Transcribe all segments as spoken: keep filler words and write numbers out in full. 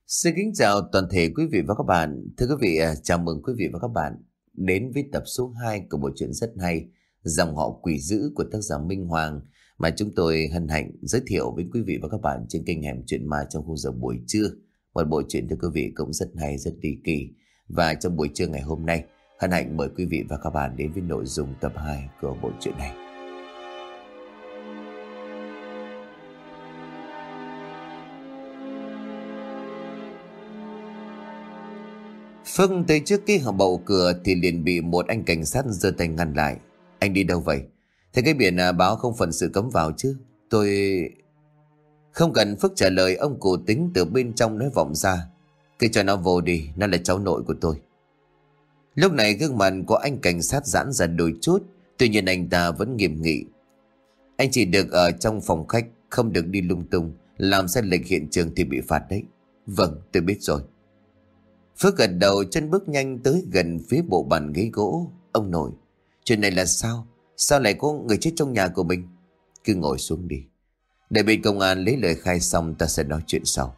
Xin kính chào toàn thể quý vị và các bạn. Thưa quý vị, à, chào mừng quý vị và các bạn đến với tập số hai của bộ truyện rất hay Dòng họ quỷ dữ của tác giả Minh Hoàng, mà chúng tôi hân hạnh giới thiệu với quý vị và các bạn trên kênh Hẻm Chuyện Ma trong khung giờ buổi trưa. Một bộ truyện thưa quý vị cũng rất hay, rất ly kỳ. Và trong buổi trưa ngày hôm nay, hân hạnh mời quý vị và các bạn đến với nội dung tập hai của bộ truyện này. Phước tới trước cái bậu cửa thì liền bị một anh cảnh sát giơ tay ngăn lại. Anh đi đâu vậy? Thế cái biển à, báo không phần sự cấm vào chứ? Tôi... Không cần Phước trả lời, ông cụ Tính từ bên trong nói vọng ra. Cứ cho nó vô đi, nó là cháu nội của tôi. Lúc này gương mặt của anh cảnh sát giãn ra đôi chút, tuy nhiên anh ta vẫn nghiêm nghị. Anh chỉ được ở trong phòng khách, không được đi lung tung, làm sai lệch hiện trường thì bị phạt đấy. Vâng, tôi biết rồi. Phước gật đầu, chân bước nhanh tới gần phía bộ bàn ghế gỗ. Ông nội, chuyện này là sao? Sao lại có người chết trong nhà của mình? Cứ ngồi xuống đi, để bên công an lấy lời khai xong ta sẽ nói chuyện sau.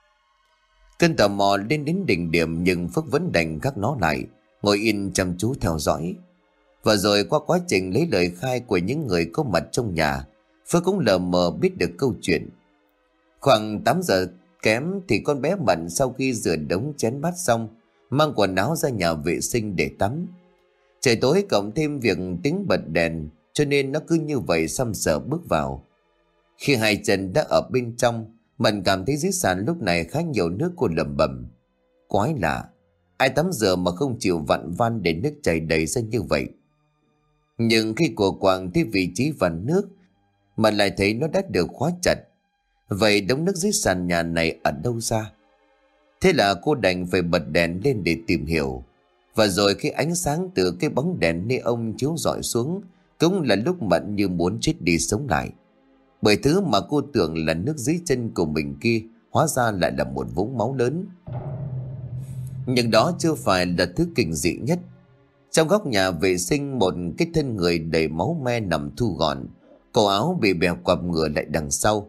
Cơn tò mò lên đến đỉnh điểm, nhưng Phước vẫn đành gác nó lại, ngồi yên chăm chú theo dõi. Và rồi qua quá trình lấy lời khai của những người có mặt trong nhà, Phước cũng lờ mờ biết được câu chuyện. Khoảng tám giờ kém thì con bé Mận sau khi rửa đống chén bát xong, mang quần áo ra nhà vệ sinh để tắm. Trời tối cộng thêm việc Tính bật đèn, cho nên nó cứ như vậy săm sờ bước vào. Khi hai chân đã ở bên trong, Mận cảm thấy dưới sàn lúc này khá nhiều nước. Cô lẩm bẩm: quái lạ, ai tắm rửa mà không chịu vặn van để nước chảy đầy ra như vậy. Nhưng khi cô quàng tới vị trí vặn nước, Mận lại thấy nó đã được khóa chặt. Vậy đống nước dưới sàn nhà này ở đâu ra? Thế là cô đành phải bật đèn lên để tìm hiểu. Và rồi khi ánh sáng từ cái bóng đèn neon chiếu rọi xuống, cũng là lúc Mận như muốn chết đi sống lại. Bởi thứ mà cô tưởng là nước dưới chân của mình kia, hóa ra lại là một vũng máu lớn. Nhưng đó chưa phải là thứ kinh dị nhất. Trong góc nhà vệ sinh, một cái thân người đầy máu me nằm thu gọn, cổ áo bị bè quặp ngửa lại đằng sau.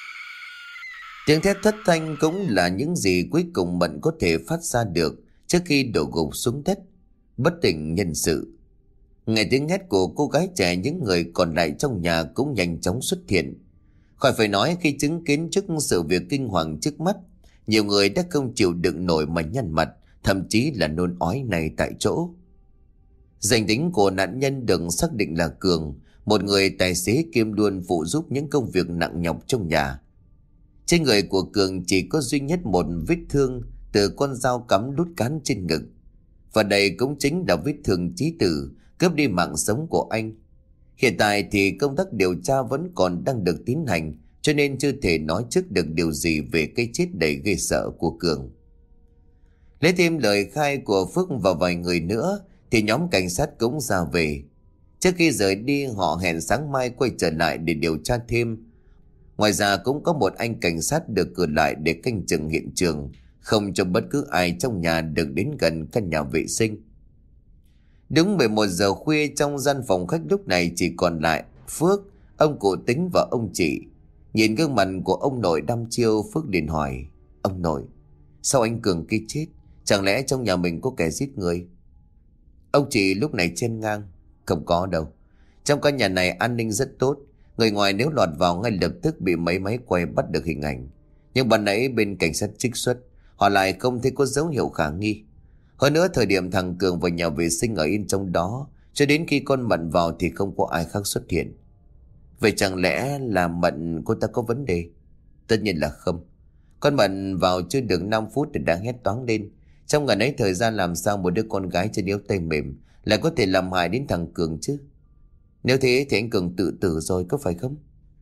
Tiếng thét thất thanh cũng là những gì cuối cùng Mận có thể phát ra được trước khi đổ gục xuống đất, bất tỉnh nhân sự. Nghe tiếng hét của cô gái trẻ, những người còn lại trong nhà cũng nhanh chóng xuất hiện. Khỏi phải nói, khi chứng kiến trước sự việc kinh hoàng trước mắt, nhiều người đã không chịu đựng nổi mà nhăn mặt, thậm chí là nôn ói này tại chỗ. Danh tính của nạn nhân được xác định là Cường, một người tài xế kiêm luôn phụ giúp những công việc nặng nhọc trong nhà. Trên người của Cường chỉ có duy nhất một vết thương từ con dao cắm đút cán trên ngực. Và đây cũng chính là vết thương chí tử cướp đi mạng sống của anh. Hiện tại thì công tác điều tra vẫn còn đang được tiến hành, cho nên chưa thể nói trước được điều gì về cái chết đầy ghê sợ của Cường. Lấy thêm lời khai của Phước và vài người nữa thì nhóm cảnh sát cũng ra về. Trước khi rời đi, họ hẹn sáng mai quay trở lại để điều tra thêm. Ngoài ra cũng có một anh cảnh sát được cử lại để canh chừng hiện trường, không cho bất cứ ai trong nhà được đến gần căn nhà vệ sinh. Đúng mười một giờ khuya, trong gian phòng khách lúc này chỉ còn lại Phước, ông cụ Tính và ông chị. Nhìn gương mặt của ông nội đăm chiêu, Phước liền hỏi: ông nội, sao anh Cường kia chết? Chẳng lẽ trong nhà mình có kẻ giết người? Ông chị lúc này chen ngang: không có đâu. Trong căn nhà này an ninh rất tốt, người ngoài nếu lọt vào ngay lập tức bị mấy máy quay bắt được hình ảnh. Nhưng ban nãy bên cảnh sát trích xuất, họ lại không thấy có dấu hiệu khả nghi. Hơn nữa thời điểm thằng Cường vào nhà vệ sinh ở yên trong đó, cho đến khi con Mận vào thì không có ai khác xuất hiện. Vậy chẳng lẽ là Mận cô ta có vấn đề? Tất nhiên là không. Con Mận vào chưa được năm phút thì đã hét toáng lên. Trong ngày ấy thời gian làm sao một đứa con gái chân yếu tay mềm lại có thể làm hại đến thằng Cường chứ? Nếu thế thì anh Cường tự tử rồi, có phải không?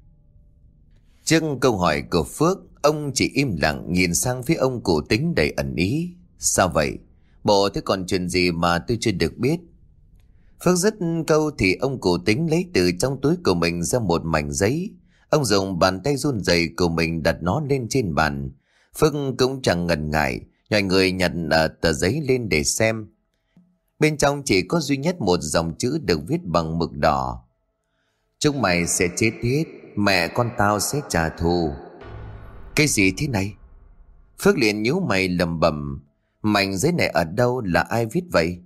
Trước câu hỏi của Phước, ông chỉ im lặng nhìn sang phía ông cụ Tính đầy ẩn ý. Sao vậy? Bộ thế còn chuyện gì mà tôi chưa được biết? Phước dứt câu thì ông cụ Tính lấy từ trong túi của mình ra một mảnh giấy. Ông dùng bàn tay run rẩy của mình đặt nó lên trên bàn. Phước cũng chẳng ngần ngại, nhòi người nhặt uh, tờ giấy lên để xem. Bên trong chỉ có duy nhất một dòng chữ được viết bằng mực đỏ: chúng mày sẽ chết hết, mẹ con tao sẽ trả thù. Cái gì thế này? Phước liền nhíu mày lầm bầm. Mảnh giấy này ở đâu, là ai viết vậy?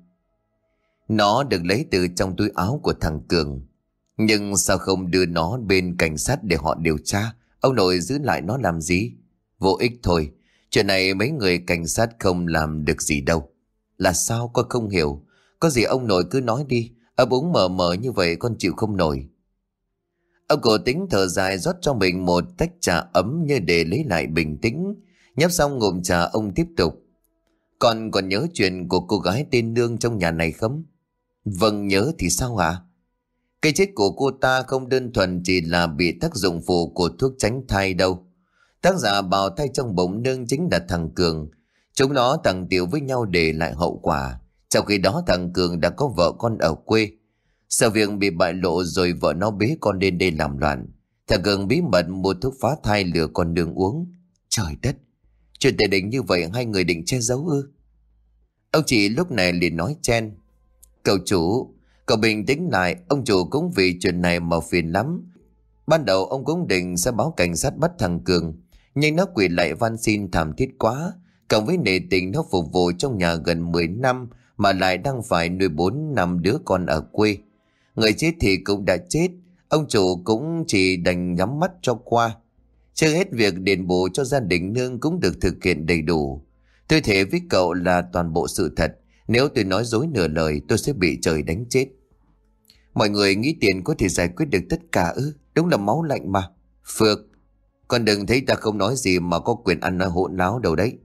Nó được lấy từ trong túi áo của thằng Cường. Nhưng sao không đưa nó bên cảnh sát để họ điều tra? Ông nội giữ lại nó làm gì? Vô ích thôi. Chuyện này mấy người cảnh sát không làm được gì đâu. Là sao con không hiểu? Có gì ông nội cứ nói đi. Ấp úng mờ mờ như vậy con chịu không nổi. Ông Cổ Tính thở dài rót cho mình một tách trà ấm như để lấy lại bình tĩnh. Nhấp xong ngụm trà ông tiếp tục. Con còn nhớ chuyện của cô gái tên Nương trong nhà này không? Vâng, nhớ thì sao ạ? À? Cái chết của cô ta không đơn thuần chỉ là bị tác dụng phụ của thuốc tránh thai đâu. Tác giả bào thai trong bụng Nương chính là thằng Cường. Chúng nó thằng tiểu với nhau để lại hậu quả. Trong khi đó thằng Cường đã có vợ con ở quê. Sợ việc bị bại lộ rồi vợ nó bế con lên đây làm loạn. Thằng Cường bí mật mua thuốc phá thai lừa con Nương uống. Trời đất! Chuyện tệ định như vậy hai người định che giấu ư? Ông chị lúc này liền nói chen. Cậu chủ, cậu bình tĩnh lại. Ông chủ cũng vì chuyện này mà phiền lắm. Ban đầu ông cũng định sẽ báo cảnh sát bắt thằng Cường. Nhưng nó quỳ lại van xin thảm thiết quá. Cộng với nể tình nó phục vụ trong nhà gần mười năm mà lại đang phải nuôi bốn năm đứa con ở quê. Người chết thì cũng đã chết. Ông chủ cũng chỉ đành nhắm mắt cho qua. Chưa hết việc đền bù cho gia đình Nương cũng được thực hiện đầy đủ. Tôi thể với cậu là toàn bộ sự thật. Nếu tôi nói dối nửa lời tôi sẽ bị trời đánh chết. Mọi người nghĩ tiền có thể giải quyết được tất cả ư? Đúng là máu lạnh mà. Phước, con đừng thấy ta không nói gì mà có quyền ăn nói hỗn láo đâu đấy.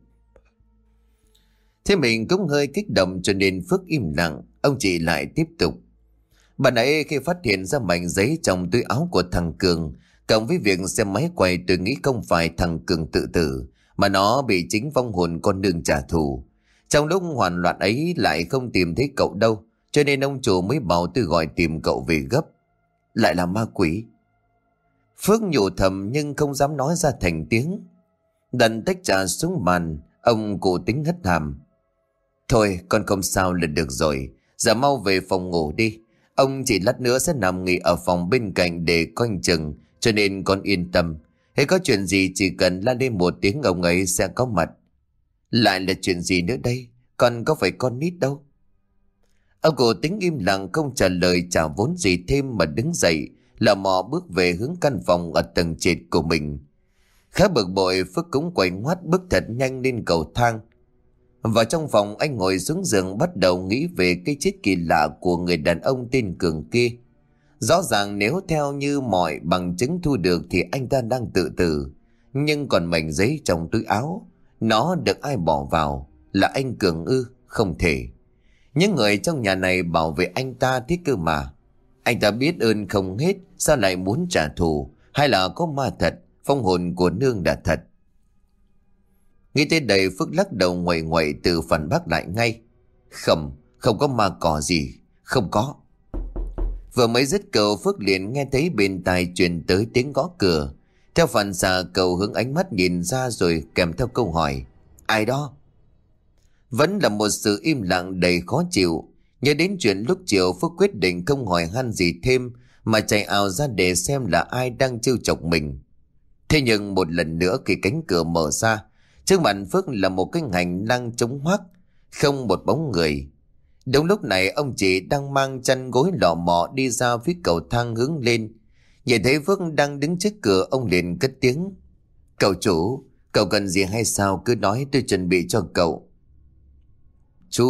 Thế mình cũng hơi kích động cho nên Phước im lặng. Ông chị lại tiếp tục. Bạn ấy khi phát hiện ra mảnh giấy trong túi áo của thằng Cường, cộng với việc xe máy quay, tôi nghĩ không phải thằng Cường tự tử, mà nó bị chính vong hồn con Nương trả thù. Trong lúc hoảng loạn ấy lại không tìm thấy cậu đâu, cho nên ông chủ mới bảo tôi gọi tìm cậu về gấp. Lại là ma quỷ. Phước nhủ thầm nhưng không dám nói ra thành tiếng. Đặt tách trà xuống bàn, ông Cụ Tính hất hàm. Thôi con không sao là được rồi. Giờ mau về phòng ngủ đi. Ông chỉ lát nữa sẽ nằm nghỉ ở phòng bên cạnh để coi chừng, cho nên con yên tâm. Hễ có chuyện gì chỉ cần la lên một tiếng ông ấy sẽ có mặt. Lại là chuyện gì nữa đây? Con có phải con nít đâu. Ông Cụ Tính im lặng không trả lời, chả vốn gì thêm mà đứng dậy lờ mò bước về hướng căn phòng ở tầng trệt của mình. Khá bực bội, Phước cũng quay ngoắt bước thật nhanh lên cầu thang. Vào trong phòng anh ngồi xuống giường bắt đầu nghĩ về cái chết kỳ lạ của người đàn ông tên Cường kia. Rõ ràng nếu theo như mọi bằng chứng thu được thì anh ta đang tự tử. Nhưng còn mảnh giấy trong túi áo, nó được ai bỏ vào? Là anh Cường ư? Không thể. Những người trong nhà này bảo vệ anh ta thế cơ mà. Anh ta biết ơn không hết, sao lại muốn trả thù? Hay là có ma thật, phong hồn của Nương đã thật? Nghĩ tới đây Phước lắc đầu nguậy nguậy từ phản bác lại ngay. Không, không có ma cỏ gì, không có. Vừa mới dứt câu Phước liền nghe thấy bên tai truyền tới tiếng gõ cửa. Theo phản xạ cậu hướng ánh mắt nhìn ra rồi kèm theo câu hỏi. Ai đó? Vẫn là một sự im lặng đầy khó chịu. Nhớ đến chuyện lúc chiều Phước quyết định không hỏi han gì thêm mà chạy ào ra để xem là ai đang trêu chọc mình. Thế nhưng một lần nữa khi cánh cửa mở ra, trước mặt Phước là một cái hành lang trống hoác, không một bóng người. Đúng lúc này ông chị đang mang chăn gối lọ mọ đi ra phía cầu thang hướng lên. Nhìn thấy Phước đang đứng trước cửa, ông liền cất tiếng. Cậu chủ, cậu cần gì hay sao cứ nói, tôi chuẩn bị cho cậu. Chú...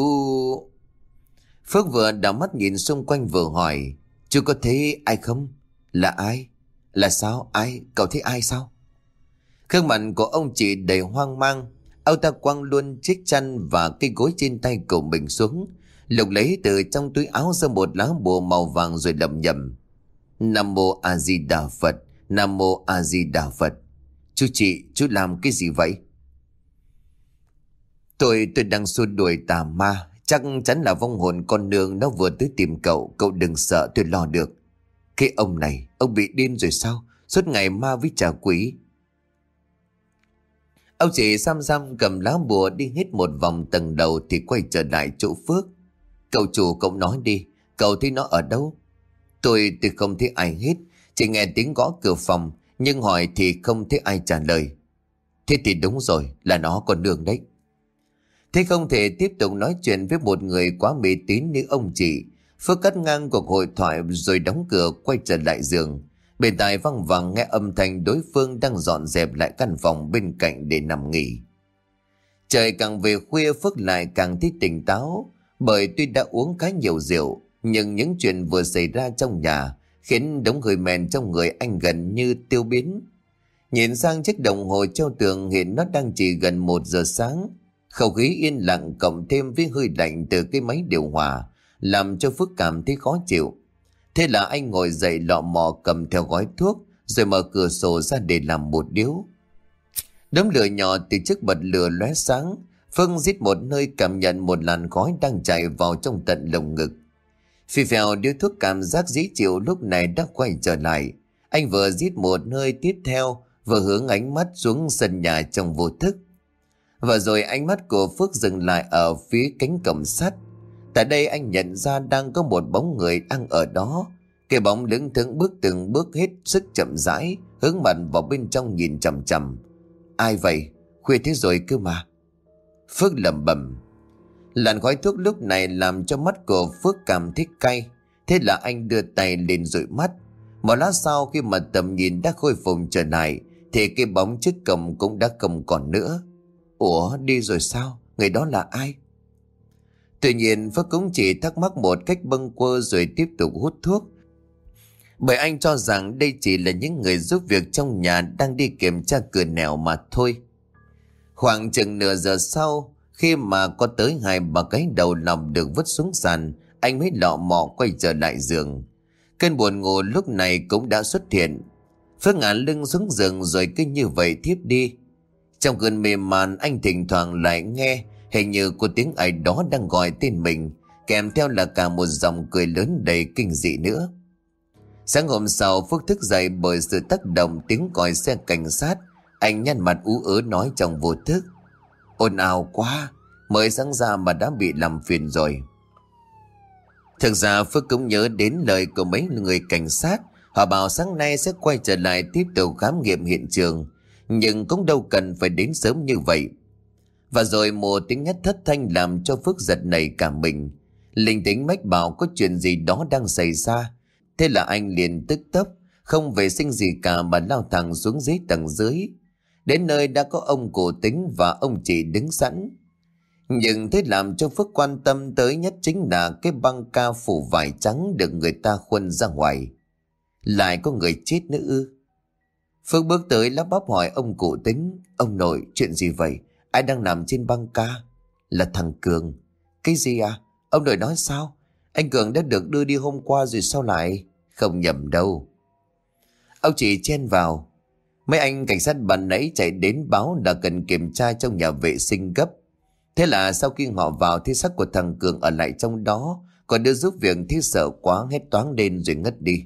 Phước vừa đảo mắt nhìn xung quanh vừa hỏi. Chú có thấy ai không? Là ai? Là sao? Ai? Cậu thấy ai sao? Gương mặt của ông chị đầy hoang mang. Ông ta quăng luôn chiếc chăn và cây gối trên tay của mình xuống, lục lấy từ trong túi áo ra một lá bùa màu vàng rồi lẩm nhẩm. Nam mô A Di Đà Phật, Nam mô A Di Đà Phật. Chú chị, chú làm cái gì vậy? Tôi tôi đang xua đuổi tà ma. Chắc chắn là vong hồn con Nương nó vừa tới tìm cậu. Cậu đừng sợ, tôi lo được. Cái ông này, ông bị điên rồi sao? Suốt ngày ma với trà quỷ. Ông chị xăm xăm cầm lá bùa đi hết một vòng tầng đầu thì quay trở lại chỗ Phước. Cậu chủ, cậu nói đi, cậu thấy nó ở đâu? Tôi tôi không thấy ai hết, chỉ nghe tiếng gõ cửa phòng, nhưng hỏi thì không thấy ai trả lời. Thế thì đúng rồi, là nó con nương đấy. Thế không thể tiếp tục nói chuyện với một người quá mê tín như ông chị. Phước cắt ngang cuộc hội thoại rồi đóng cửa quay trở lại giường. Bên tai văng vẳng nghe âm thanh đối phương đang dọn dẹp lại căn phòng bên cạnh để nằm nghỉ. Trời càng về khuya Phước lại càng thấy tỉnh táo, bởi tuy đã uống khá nhiều rượu, nhưng những chuyện vừa xảy ra trong nhà khiến đống hơi men trong người anh gần như tiêu biến. Nhìn sang chiếc đồng hồ treo tường hiện nó đang chỉ gần một giờ sáng. Không khí yên lặng cộng thêm với hơi lạnh từ cái máy điều hòa làm cho Phước cảm thấy khó chịu. Thế là anh ngồi dậy lọ mò cầm theo gói thuốc rồi mở cửa sổ ra để làm một điếu. Đống lửa nhỏ từ chiếc bật lửa lóe sáng. Phương rít một hơi cảm nhận một làn khói đang chạy vào trong tận lồng ngực. Phi phèo điếu thuốc cảm giác dễ chịu lúc này đã quay trở lại. Anh vừa rít một hơi tiếp theo vừa hướng ánh mắt xuống sân nhà trong vô thức. Và rồi ánh mắt của Phước dừng lại ở phía cánh cổng sắt. Tại đây anh nhận ra đang có một bóng người đang ở đó. Cái bóng lững thững bước từng bước hết sức chậm rãi, hướng mặt vào bên trong nhìn chằm chằm. Ai vậy? Khuya thế rồi cơ mà. Phước lẩm bẩm. Làn khói thuốc lúc này làm cho mắt của Phước cảm thấy cay. Thế là anh đưa tay lên dụi mắt. Một lát sau khi mà tầm nhìn đã khôi phục trở lại thì cái bóng trước cổng cũng đã không còn nữa. Ủa, đi rồi sao? Người đó là ai? Tuy nhiên Phước cũng chỉ thắc mắc một cách bâng quơ rồi tiếp tục hút thuốc. Bởi anh cho rằng đây chỉ là những người giúp việc trong nhà đang đi kiểm tra cửa nẻo mà thôi. Khoảng chừng nửa giờ sau, khi mà có tới hai ba cái đầu lòng được vứt xuống sàn, anh mới lọ mọ quay trở lại giường. Cơn buồn ngủ lúc này cũng đã xuất hiện. Phước ngả lưng xuống giường rồi cứ như vậy thiếp đi. Trong cơn mê man anh thỉnh thoảng lại nghe hình như có tiếng ai đó đang gọi tên mình, kèm theo là cả một dòng cười lớn đầy kinh dị nữa. Sáng hôm sau Phước thức dậy bởi sự tác động tiếng còi xe cảnh sát. Anh nhăn mặt ú ớ nói trong vô thức. Ồn ào quá, mới sáng ra mà đã bị làm phiền rồi. Thực ra Phước cũng nhớ đến lời của mấy người cảnh sát. Họ bảo sáng nay sẽ quay trở lại tiếp tục khám nghiệm hiện trường, nhưng cũng đâu cần phải đến sớm như vậy. Và rồi một tiếng hét thất thanh làm cho Phước giật nảy cả mình. Linh tính mách bảo có chuyện gì đó đang xảy ra. Thế là anh liền tức tốc, không vệ sinh gì cả mà lao thẳng xuống dưới tầng dưới. Đến nơi đã có ông Cụ Tính và ông chị đứng sẵn. Nhưng thế làm cho Phước quan tâm tới nhất chính là cái băng ca phủ vải trắng được người ta khuân ra ngoài. Lại có người chết nữa ư? Phước bước tới lắp bắp hỏi ông Cụ Tính. Ông nội, chuyện gì vậy? Ai đang nằm trên băng ca? Là thằng Cường. Cái gì à? Ông nội nói sao? Anh Cường đã được đưa đi hôm qua rồi sao lại? Không nhầm đâu. Ông chị chen vào. Mấy anh cảnh sát ban nãy chạy đến báo là cần kiểm tra trong nhà vệ sinh gấp. Thế là sau khi họ vào thì xác của thằng Cường ở lại trong đó. Còn đứa giúp việc thì sợ quá hét toáng lên rồi ngất đi.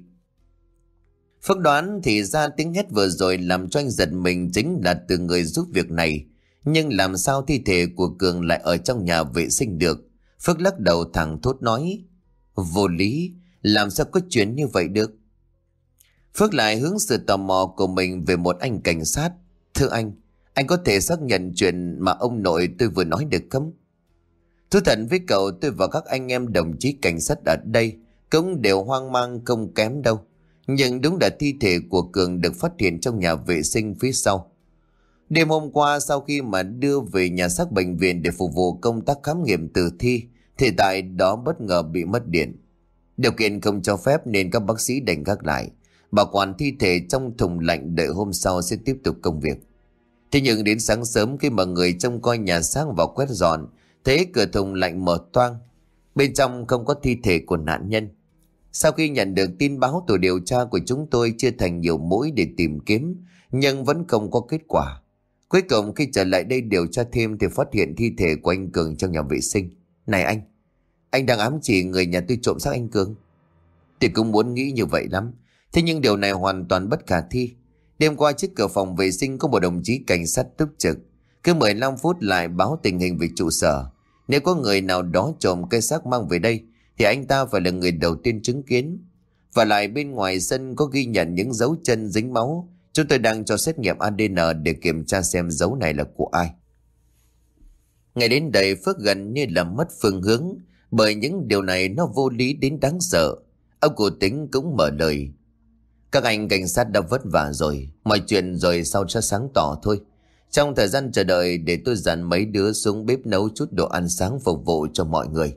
Phước đoán thì ra tiếng hét vừa rồi làm cho anh giật mình chính là từ người giúp việc này. Nhưng làm sao thi thể của Cường lại ở trong nhà vệ sinh được? Phước lắc đầu thẳng thốt nói. Vô lý, làm sao có chuyện như vậy được? Phước lại hướng sự tò mò của mình về một anh cảnh sát. Thưa anh, anh có thể xác nhận chuyện mà ông nội tôi vừa nói được không? Thú thật với cậu, tôi và các anh em đồng chí cảnh sát ở đây cũng đều hoang mang không kém đâu. Nhưng đúng là thi thể của Cường được phát hiện trong nhà vệ sinh phía sau. Đêm hôm qua sau khi mà đưa về nhà xác bệnh viện để phục vụ công tác khám nghiệm tử thi thì tại đó bất ngờ bị mất điện. Điều kiện không cho phép nên các bác sĩ đành gác lại, bảo quản thi thể trong thùng lạnh đợi hôm sau sẽ tiếp tục công việc. Thế nhưng đến sáng sớm khi mà người trông coi nhà xác vào quét dọn, thấy cửa thùng lạnh mở toang, bên trong không có thi thể của nạn nhân. Sau khi nhận được tin báo, tổ điều tra của chúng tôi chia thành nhiều mũi để tìm kiếm, nhưng vẫn không có kết quả. Cuối cùng khi trở lại đây điều tra thêm thì phát hiện thi thể của anh Cường trong nhà vệ sinh. Này anh, anh đang ám chỉ người nhà tôi trộm xác anh Cường? Tôi cũng muốn nghĩ như vậy lắm. Thế nhưng điều này hoàn toàn bất khả thi. Đêm qua trước cửa phòng vệ sinh có một đồng chí cảnh sát túc trực. Cứ mười lăm phút lại báo tình hình về trụ sở. Nếu có người nào đó trộm cái xác mang về đây thì anh ta phải là người đầu tiên chứng kiến. Và lại bên ngoài sân có ghi nhận những dấu chân dính máu, Chúng tôi đang cho xét nghiệm a đê en để kiểm tra xem dấu này là của ai. Ngày đến đây Phước gần như là mất phương hướng, bởi những điều này nó vô lý đến đáng sợ. Ông cụ Tính cũng mở lời. Các anh cảnh sát đã vất vả rồi, mọi chuyện rồi sau sẽ sáng tỏ thôi. Trong thời gian chờ đợi để tôi dặn mấy đứa xuống bếp nấu chút đồ ăn sáng phục vụ cho mọi người.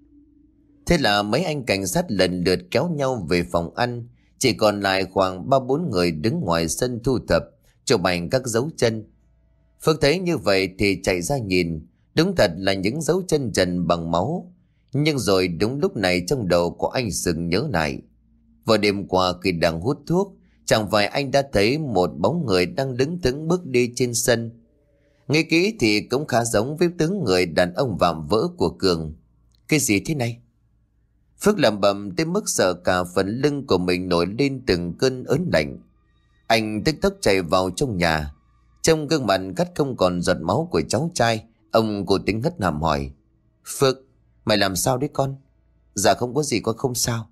Thế là mấy anh cảnh sát lần lượt kéo nhau về phòng ăn. Chỉ còn lại khoảng ba bốn người đứng ngoài sân thu thập, chụp ảnh các dấu chân. Phước thấy như vậy thì chạy ra nhìn. Đúng thật là những dấu chân trần bằng máu. Nhưng rồi đúng lúc này trong đầu của anh sừng nhớ lại. Vào đêm qua khi đang hút thuốc, chẳng phải anh đã thấy một bóng người đang đứng thững bước đi trên sân. Nghĩ kỹ thì cũng khá giống với tướng người đàn ông vạm vỡ của Cường. Cái gì thế này? Phước lẩm bẩm tới mức sợ cả phần lưng của mình nổi lên từng cơn ớn lạnh. Anh tức tốc chạy vào trong nhà. Trong gương mặt cắt không còn giọt máu của cháu trai, ông cụ Tính hất hàm hỏi: Phước, mày làm sao đấy con? Dạ không có gì, con không sao.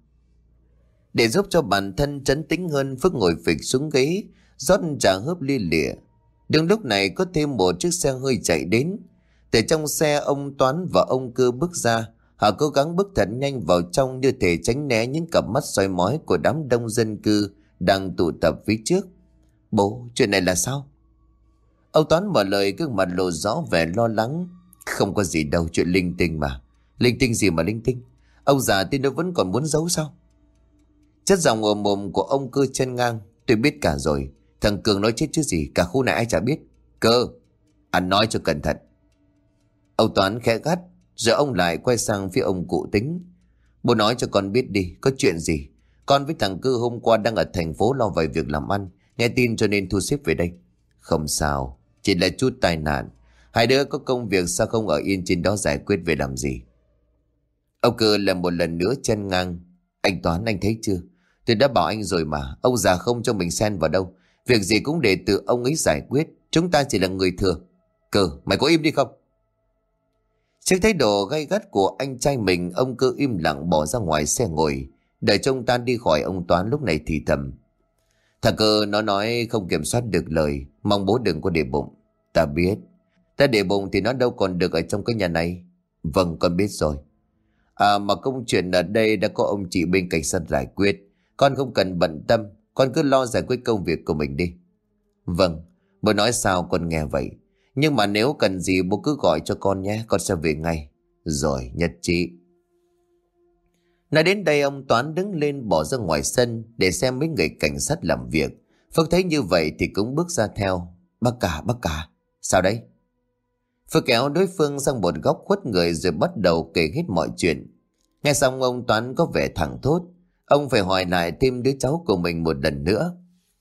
Để giúp cho bản thân trấn tĩnh hơn, Phước ngồi phịch xuống ghế, rót trà hớp lia lịa. Đúng lúc này có thêm một chiếc xe hơi chạy đến. Từ trong xe, ông Toán và ông Cơ bước ra. Họ cố gắng bước thật nhanh vào trong như thể tránh né những cặp mắt soi mói của đám đông dân cư đang tụ tập phía trước. Bố, chuyện này là sao? Ông Toán mở lời, gương mặt lộ rõ vẻ lo lắng. Không có gì đâu, chuyện linh tinh mà. Linh tinh gì mà linh tinh? Ông già tin nó vẫn còn muốn giấu sao? Chất giọng ở mồm của ông Cơ chen ngang. Tôi biết cả rồi. Thằng Cường nói chết chứ gì, cả khu này ai chả biết. Cơ, anh nói cho cẩn thận. Ông Toán khẽ gắt, rồi ông lại quay sang phía ông cụ Tính. Bố nói cho con biết đi, có chuyện gì? Con với thằng Cơ hôm qua đang ở thành phố lo vài việc làm ăn, nghe tin cho nên thu xếp về đây. Không sao, chỉ là chút tai nạn. Hai đứa có công việc sao không ở yên trên đó giải quyết về làm gì? Ông Cơ lại một lần nữa chen ngang. Anh Toán, anh thấy chưa? Tôi đã bảo anh rồi mà, ông già không cho mình xen vào đâu. Việc gì cũng để tự ông ấy giải quyết. Chúng ta chỉ là người thừa. Cơ, mày có im đi không? Trước thái độ gay gắt của anh trai mình, ông Cơ im lặng bỏ ra ngoài xe ngồi. Đợi trông tan đi khỏi, ông Toán lúc này thì thầm. Thằng Cơ nó nói không kiểm soát được lời, mong bố đừng có để bụng. Ta biết. Ta để bụng thì nó đâu còn được ở trong cái nhà này. Vâng, con biết rồi. À mà công chuyện ở đây đã có ông chị bên cảnh sát giải quyết. Con không cần bận tâm, con cứ lo giải quyết công việc của mình đi. Vâng, bố nói sao con nghe vậy. Nhưng mà nếu cần gì bố cứ gọi cho con nhé, con sẽ về ngay. Rồi, nhất trí. Nói đến đây ông Toán đứng lên bỏ ra ngoài sân để xem mấy người cảnh sát làm việc. Phước thấy như vậy thì cũng bước ra theo. Bác cả, bác cả. Sao đấy? Phước kéo đối phương sang một góc khuất người rồi bắt đầu kể hết mọi chuyện. Nghe xong ông Toán có vẻ thẳng thốt. Ông phải hỏi lại thêm đứa cháu của mình một lần nữa.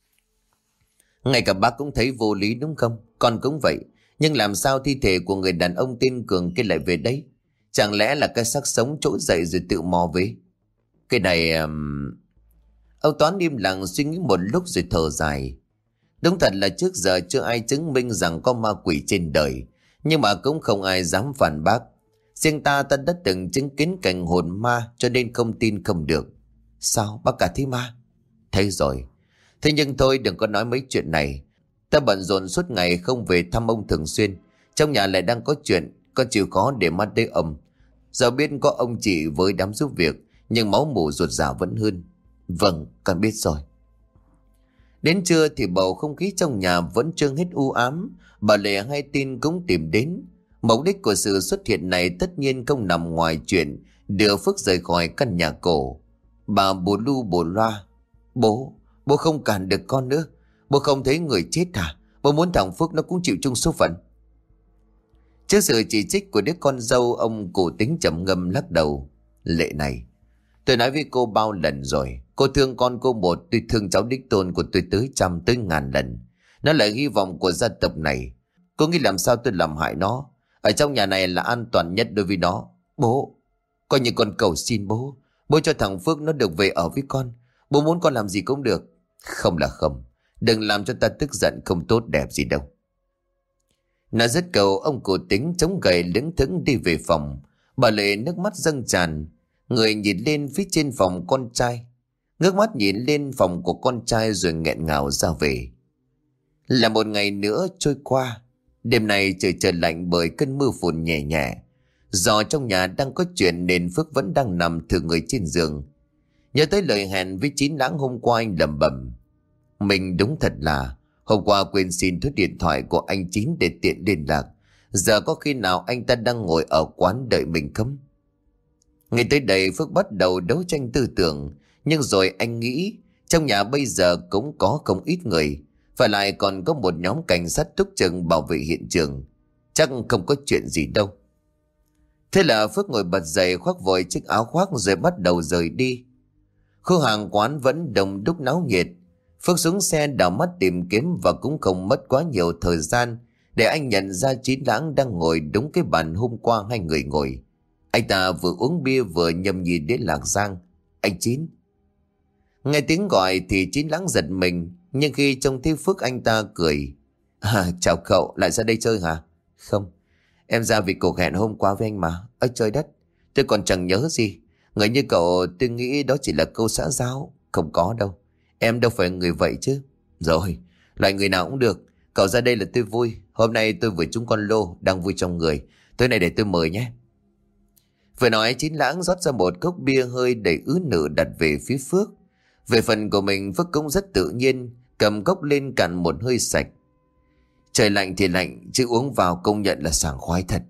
Ngay cả bác cũng thấy vô lý đúng không? Con cũng vậy. Nhưng làm sao thi thể của người đàn ông tên Cường kia lại về đấy? Chẳng lẽ là cái xác sống trỗi dậy rồi tự mò về? Cái này... Um... Ông Toán im lặng suy nghĩ một lúc rồi thở dài. Đúng thật là trước giờ chưa ai chứng minh rằng có ma quỷ trên đời. Nhưng mà cũng không ai dám phản bác. Riêng ta ta đã từng chứng kiến cảnh hồn ma cho nên không tin không được. Sao bác cả thấy ma? Thấy rồi. Thế nhưng thôi đừng có nói mấy chuyện này. Ta bận rộn suốt ngày không về thăm ông thường xuyên. Trong nhà lại đang có chuyện. Con chịu khó để mắt tới ông. Giờ biết có ông chị với đám giúp việc. Nhưng máu mủ ruột già vẫn hơn. Vâng, con biết rồi. Đến trưa thì bầu không khí trong nhà vẫn trương hết u ám. Bà Lệ hay tin cũng tìm đến. Mục đích của sự xuất hiện này tất nhiên không nằm ngoài chuyện đưa Phước rời khỏi căn nhà cổ. Bà bù lu bù loa. Bố, bố không cản được con nữa. Bố không thấy người chết hả? Bố muốn thằng Phước nó cũng chịu chung số phận. Trước sự chỉ trích của đứa con dâu, ông cụ Tính trầm ngâm lắc đầu. Lệ này, tôi nói với cô bao lần rồi. Cô thương con cô một, tôi thương cháu đích tôn của tôi tới trăm tới ngàn lần. Nó là hy vọng của gia tộc này. Cô nghĩ làm sao tôi làm hại nó? Ở trong nhà này là an toàn nhất đối với nó. Bố, coi như con cầu xin bố. Bố cho thằng Phước nó được về ở với con. Bố muốn con làm gì cũng được. Không là không. Đừng làm cho ta tức giận không tốt đẹp gì đâu. Nói dứt câu, ông cụ Tính chống gậy lững thững đi về phòng. Bà Lệ nước mắt dâng tràn. Người nhìn lên phía trên phòng con trai. Ngước mắt nhìn lên phòng của con trai rồi nghẹn ngào ra về. Là một ngày nữa trôi qua. Đêm nay trời trời lạnh bởi cơn mưa phùn nhẹ nhẹ. Do trong nhà đang có chuyện nên Phước vẫn đang nằm thử người trên giường. Nhớ tới lời hẹn với Chín Lãng hôm qua, anh lẩm bẩm: mình đúng thật là hôm qua quên xin số điện thoại của anh Chín để tiện liên lạc. Giờ có khi nào anh ta đang ngồi ở quán đợi mình không? Ngay tới đây Phước bắt đầu đấu tranh tư tưởng. Nhưng rồi anh nghĩ trong nhà bây giờ cũng có không ít người, phải lại còn có một nhóm cảnh sát túc trực bảo vệ hiện trường, chắc không có chuyện gì đâu. Thế là Phước ngồi bật dậy, khoác vội chiếc áo khoác rồi bắt đầu rời đi. Khu hàng quán vẫn đông đúc náo nhiệt. Phước xuống xe đảo mắt tìm kiếm và cũng không mất quá nhiều thời gian để anh nhận ra Chín Lãng đang ngồi đúng cái bàn hôm qua hai người ngồi. Anh ta vừa uống bia vừa nhâm nhi đến lạc giang. Anh Chín. Nghe tiếng gọi thì Chín Lãng giật mình, nhưng khi trông thấy Phước anh ta cười. À, chào cậu, lại ra đây chơi hả? Không, em ra vì cuộc hẹn hôm qua với anh mà. Ơi trời đất, tôi còn chẳng nhớ gì. Người như cậu tôi nghĩ đó chỉ là câu xã giao. Không có đâu, em đâu phải người vậy chứ. Rồi, loại người nào cũng được. Cậu ra đây là tôi vui. Hôm nay tôi vừa trúng con lô, đang vui trong người. Tối nay để tôi mời nhé. Vừa nói Chín Lãng rót ra một cốc bia hơi đầy ứ nử đặt về phía Phước. Về phần của mình, Phước cũng rất tự nhiên cầm cốc lên cạn một hơi sạch. Trời lạnh thì lạnh, chứ uống vào công nhận là sảng khoái thật.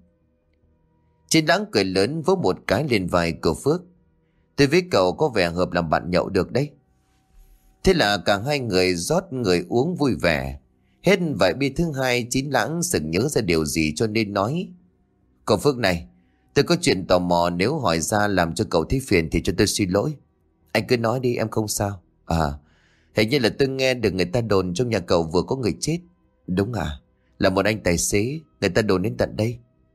Chín Lãng cười lớn vỗ một cái lên vai của Phước. Tôi với cậu có vẻ hợp làm bạn nhậu được đấy. Thế là cả hai người rót người uống vui vẻ. Hết vài bia thứ hai, Chín Lãng sực nhớ ra điều gì cho nên nói: cậu Phước này, tôi có chuyện tò mò, nếu hỏi ra làm cho cậu thấy phiền thì cho tôi xin lỗi. Anh cứ nói đi, em không sao. À, hình như là tôi nghe được người ta đồn trong nhà cậu vừa có người chết. Đúng à? Là một anh tài xế, người ta đồn đến tận đây.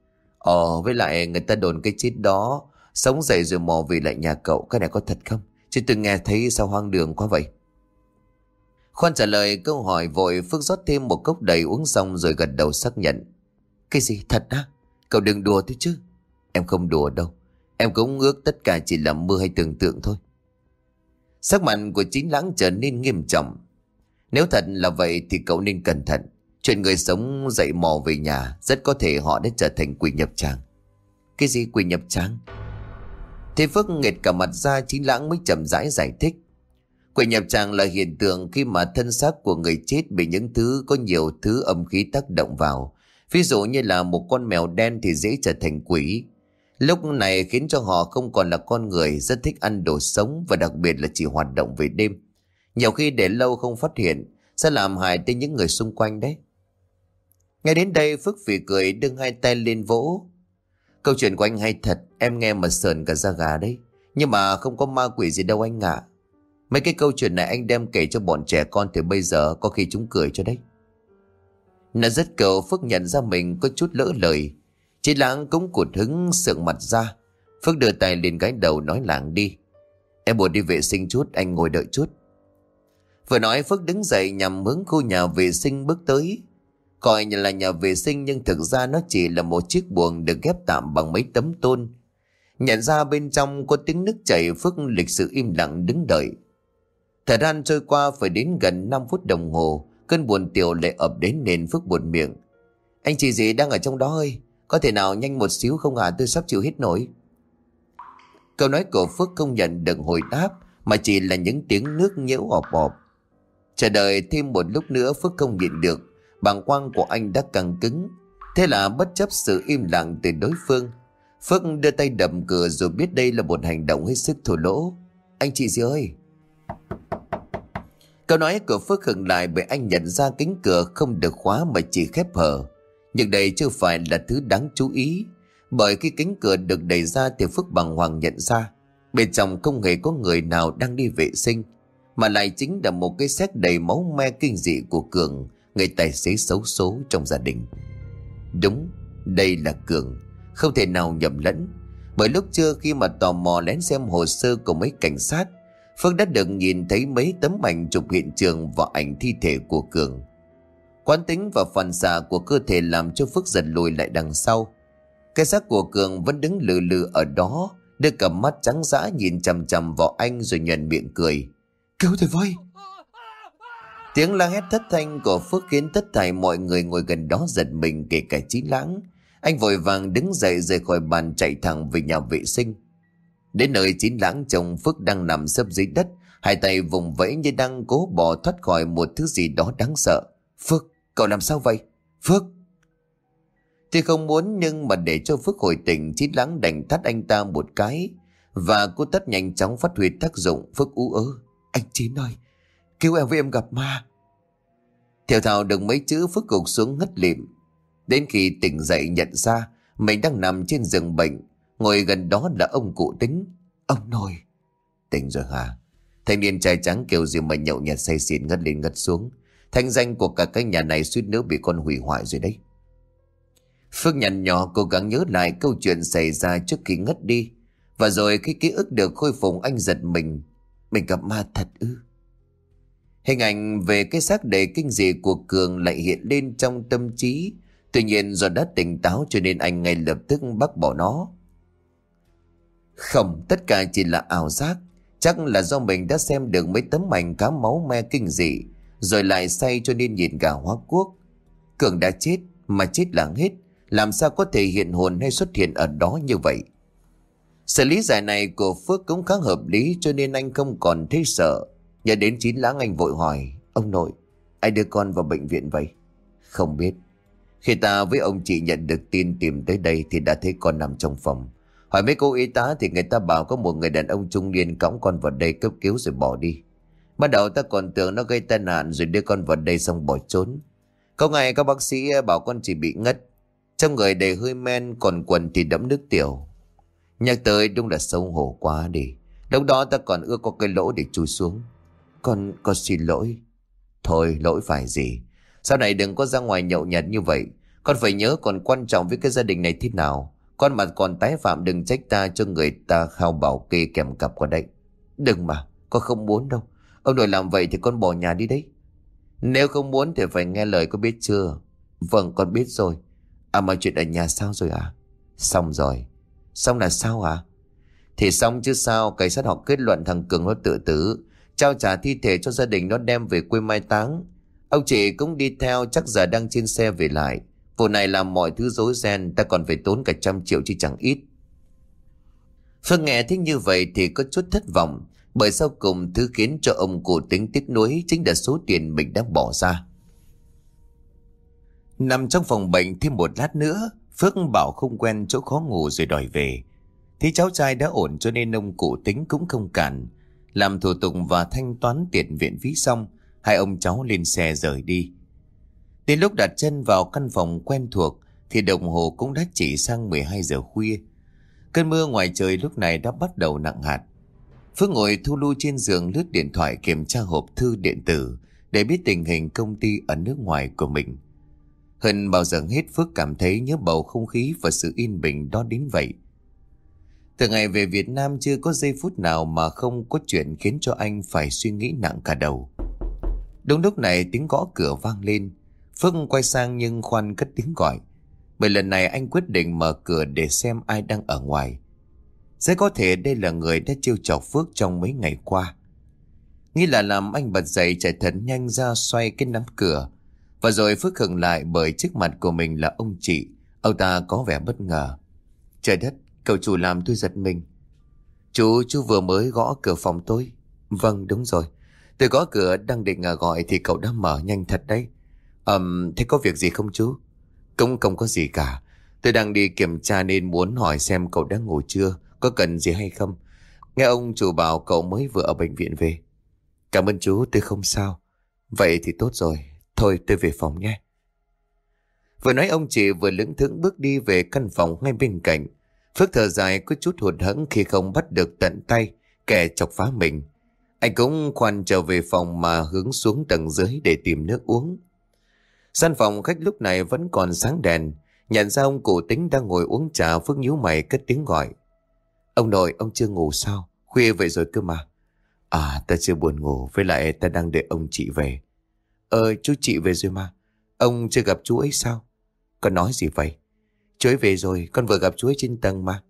Ồ, với lại người ta đồn cái chết đó sống dậy rồi mò về lại nhà cậu. Cái này có thật không? Chứ tôi nghe thấy sao hoang đường quá vậy. Khoan trả lời câu hỏi vội, Phước rót thêm một cốc đầy uống xong rồi gật đầu xác nhận. Cái gì, thật á? Cậu đừng đùa tôi chứ. Em không đùa đâu. Em cũng ước tất cả chỉ là mơ hay tưởng tượng thôi. Sắc mặt của Chín Lãng trở nên nghiêm trọng. Nếu thật là vậy thì cậu nên cẩn thận. Chuyện người sống dậy mò về nhà, rất có thể họ đã trở thành quỷ nhập tràng. Cái gì quỷ nhập tràng? Thế Phước nghệt cả mặt ra, Chín Lãng mới chậm rãi giải thích. Quỷ nhập tràng là hiện tượng khi mà thân xác của người chết bị những thứ có nhiều thứ âm khí tác động vào. Ví dụ như là một con mèo đen thì dễ trở thành quỷ. Lúc này khiến cho họ không còn là con người, rất thích ăn đồ sống và đặc biệt là chỉ hoạt động về đêm. Nhiều khi để lâu không phát hiện sẽ làm hại tới những người xung quanh đấy. Nghe đến đây Phước phì cười, đưa hai tay lên vỗ. Câu chuyện của anh hay thật, em nghe mà sờn cả da gà đấy. Nhưng mà không có ma quỷ gì đâu anh ạ. Mấy cái câu chuyện này anh đem kể cho bọn trẻ con thì bây giờ có khi chúng cười cho đấy. Nó rất cậu Phước nhận ra mình có chút lỡ lời. Chín Lãng cũng cụt hứng sượng mặt ra. Phước đưa tay lên gái đầu nói làng đi. Em buồn đi vệ sinh chút, anh ngồi đợi chút. Vừa nói Phước đứng dậy nhằm hướng khu nhà vệ sinh bước tới. Coi như là nhà vệ sinh nhưng thực ra nó chỉ là một chiếc buồng được ghép tạm bằng mấy tấm tôn. Nhận ra bên trong có tiếng nước chảy, Phước lịch sự im lặng đứng đợi. Thời gian trôi qua phải đến gần năm phút đồng hồ, cơn buồn tiểu lại ập đến nên Phước buồn miệng. Anh chị gì đang ở trong đó ơi, có thể nào nhanh một xíu không hả, tôi sắp chịu hết nổi. Câu nói của Phước không nhận được hồi đáp mà chỉ là những tiếng nước nhễu ọp ọp. Chờ đợi thêm một lúc nữa Phước không nhịn được, bàng quang của anh đã căng cứng. Thế là bất chấp sự im lặng từ đối phương, Phước đưa tay đập cửa rồi biết đây là một hành động hết sức thô lỗ. Anh chị gì ơi. Câu nói của Phước khựng lại bởi anh nhận ra cánh cửa không được khóa mà chỉ khép hở. Nhưng đây chưa phải là thứ đáng chú ý, bởi khi cánh cửa được đẩy ra thì Phước bàng hoàng nhận ra bên trong không hề có người nào đang đi vệ sinh, mà lại chính là một cái xác đầy máu me kinh dị của Cường, người tài xế xấu số trong gia đình. Đúng, đây là Cường, không thể nào nhầm lẫn. Bởi lúc trưa khi mà tò mò lén xem hồ sơ của mấy cảnh sát, Phước đã được nhìn thấy mấy tấm ảnh chụp hiện trường và ảnh thi thể của Cường. Quán tính và phản xạ của cơ thể làm cho Phước giật lùi lại đằng sau. Cái xác của Cường vẫn đứng lừ lừ ở đó, đưa cặp mắt trắng dã nhìn chằm chằm vào anh rồi nhuận miệng cười. Cứu tôi với. Tiếng la hét thất thanh của Phước khiến tất thảy mọi người ngồi gần đó giật mình, kể cả Chí Lãng. Anh vội vàng đứng dậy rời khỏi bàn, chạy thẳng về nhà vệ sinh. Đến nơi, Chí Lãng chồng Phước đang nằm sấp dưới đất, hai tay vùng vẫy như đang cố bỏ thoát khỏi một thứ gì đó đáng sợ. Phước, cậu làm sao vậy? Phước! Tuy không muốn nhưng mà để cho Phước hồi tỉnh, Chí Lãng đành tát anh ta một cái, và cú tát nhanh chóng phát huy tác dụng. Phước ú ớ: Anh Chín ơi, cứu em với, em gặp ma. Theo thào được mấy chữ, Phước gục xuống ngất lịm. Đến khi tỉnh dậy nhận ra mình đang nằm trên giường bệnh, ngồi gần đó là ông cụ Tính. Ông nội! Tỉnh rồi hả? Thanh niên trai trắng kiểu gì mà nhậu nhẹt say xỉn ngất lên ngất xuống. Thanh danh của cả cái nhà này suýt nữa bị con hủy hoại rồi đấy. Phước nhằn nhỏ cố gắng nhớ lại câu chuyện xảy ra trước khi ngất đi. Và rồi khi ký ức được khôi phục, anh giật mình. Mình gặp ma thật ư? Hình ảnh về cái xác đầy kinh dị của Cường lại hiện lên trong tâm trí. Tuy nhiên do đã tỉnh táo cho nên anh ngay lập tức bác bỏ nó. Không, tất cả chỉ là ảo giác. Chắc là do mình đã xem được mấy tấm ảnh cá máu me kinh dị, rồi lại say cho nên nhìn gà hóa quốc. Cường đã chết, mà chết là hết, làm sao có thể hiện hồn hay xuất hiện ở đó như vậy? Sự lý giải này của Phước cũng khá hợp lý, cho nên anh không còn thấy sợ. Nhớ đến Chín Lãng, anh vội hỏi: Ông nội, ai đưa con vào bệnh viện vậy? Không biết. Khi ta với ông chị nhận được tin tìm tới đây thì đã thấy con nằm trong phòng. Hỏi mấy cô y tá thì người ta bảo có một người đàn ông trung niên cõng con vào đây cấp cứu rồi bỏ đi. Ban đầu ta còn tưởng nó gây tai nạn rồi đưa con vào đây xong bỏ trốn. Có ngày các bác sĩ bảo con chỉ bị ngất, trong người đầy hơi men, còn quần thì đẫm nước tiểu. Nhắc tới đúng là xấu hổ quá đi. Lúc đó ta còn ưa có cái lỗ để chui xuống. Con, con xin lỗi. Thôi lỗi phải gì. Sau này đừng có ra ngoài nhậu nhẹt như vậy. Con phải nhớ còn quan trọng với cái gia đình này thế nào. Con mà còn tái phạm đừng trách ta cho người ta khao bảo kê kèm cặp qua đây. Đừng mà, con không muốn đâu. Ông nội làm vậy thì con bỏ nhà đi đấy. Nếu không muốn thì phải nghe lời, con biết chưa? Vâng, con biết rồi. À mà chuyện ở nhà sao rồi à? Xong rồi. Xong là sao à? Thì xong chứ sao. Cảnh sát họ kết luận thằng Cường nó tự tử, trao trả thi thể cho gia đình nó đem về quê mai táng. Ông chị cũng đi theo, chắc giờ đang trên xe về lại. Vụ này làm mọi thứ rối ren, ta còn phải tốn cả trăm triệu chứ chẳng ít. Phương nghe thích như vậy thì có chút thất vọng, bởi sau cùng thứ khiến cho ông cụ Tính tiếc nuối chính là số tiền mình đã bỏ ra. Nằm trong phòng bệnh thêm một lát nữa, Phước bảo không quen chỗ khó ngủ rồi đòi về. Thì cháu trai đã ổn cho nên ông cụ Tính cũng không cản. Làm thủ tục và thanh toán tiền viện phí xong, hai ông cháu lên xe rời đi. Đến lúc đặt chân vào căn phòng quen thuộc thì đồng hồ cũng đã chỉ sang mười hai giờ khuya. Cơn mưa ngoài trời lúc này đã bắt đầu nặng hạt. Phước ngồi thu lu trên giường lướt điện thoại kiểm tra hộp thư điện tử để biết tình hình công ty ở nước ngoài của mình. Hơn bao giờ hết Phước cảm thấy nhớ bầu không khí và sự yên bình đó đến vậy. Từ ngày về Việt Nam chưa có giây phút nào mà không có chuyện khiến cho anh phải suy nghĩ nặng cả đầu. Đúng lúc này tiếng gõ cửa vang lên. Phước quay sang nhưng khoan cất tiếng gọi. Bởi lần này anh quyết định mở cửa để xem ai đang ở ngoài. Rất có thể đây là người đã trêu chọc Phước trong mấy ngày qua. Nghĩ là làm anh bật dậy chạy thật nhanh ra xoay cái nắm cửa. Và rồi Phước khựng lại bởi trước mặt của mình là ông chị. Ông ta có vẻ bất ngờ. Trời đất, cậu chủ làm tôi giật mình. Chú, chú vừa mới gõ cửa phòng tôi. Vâng, đúng rồi. Tôi gõ cửa đang định gọi thì cậu đã mở nhanh thật đấy. Ừm, thế có việc gì không chú? Cũng không có gì cả. Tôi đang đi kiểm tra nên muốn hỏi xem cậu đã ngủ chưa, có cần gì hay không. Nghe ông chủ bảo cậu mới vừa ở bệnh viện về. Cảm ơn chú, tôi không sao. Vậy thì tốt rồi. Thôi tôi về phòng nhé. Vừa nói ông chị vừa lững thững bước đi về căn phòng ngay bên cạnh. Phước thở dài có chút hụt hẫng khi không bắt được tận tay kẻ chọc phá mình. Anh cũng khoan trở về phòng mà hướng xuống tầng dưới để tìm nước uống. Gian phòng khách lúc này vẫn còn sáng đèn. Nhận ra ông cụ Tính đang ngồi uống trà, Phước nhíu mày cất tiếng gọi. Ông nội, ông chưa ngủ sao? Khuya vậy rồi cơ mà. À, ta chưa buồn ngủ, với lại ta đang đợi ông chị về. Ờ, chú chị về rồi mà. Ông chưa gặp chú ấy sao? Con nói gì vậy? Chú ấy về rồi, con vừa gặp chú ấy trên tầng mà.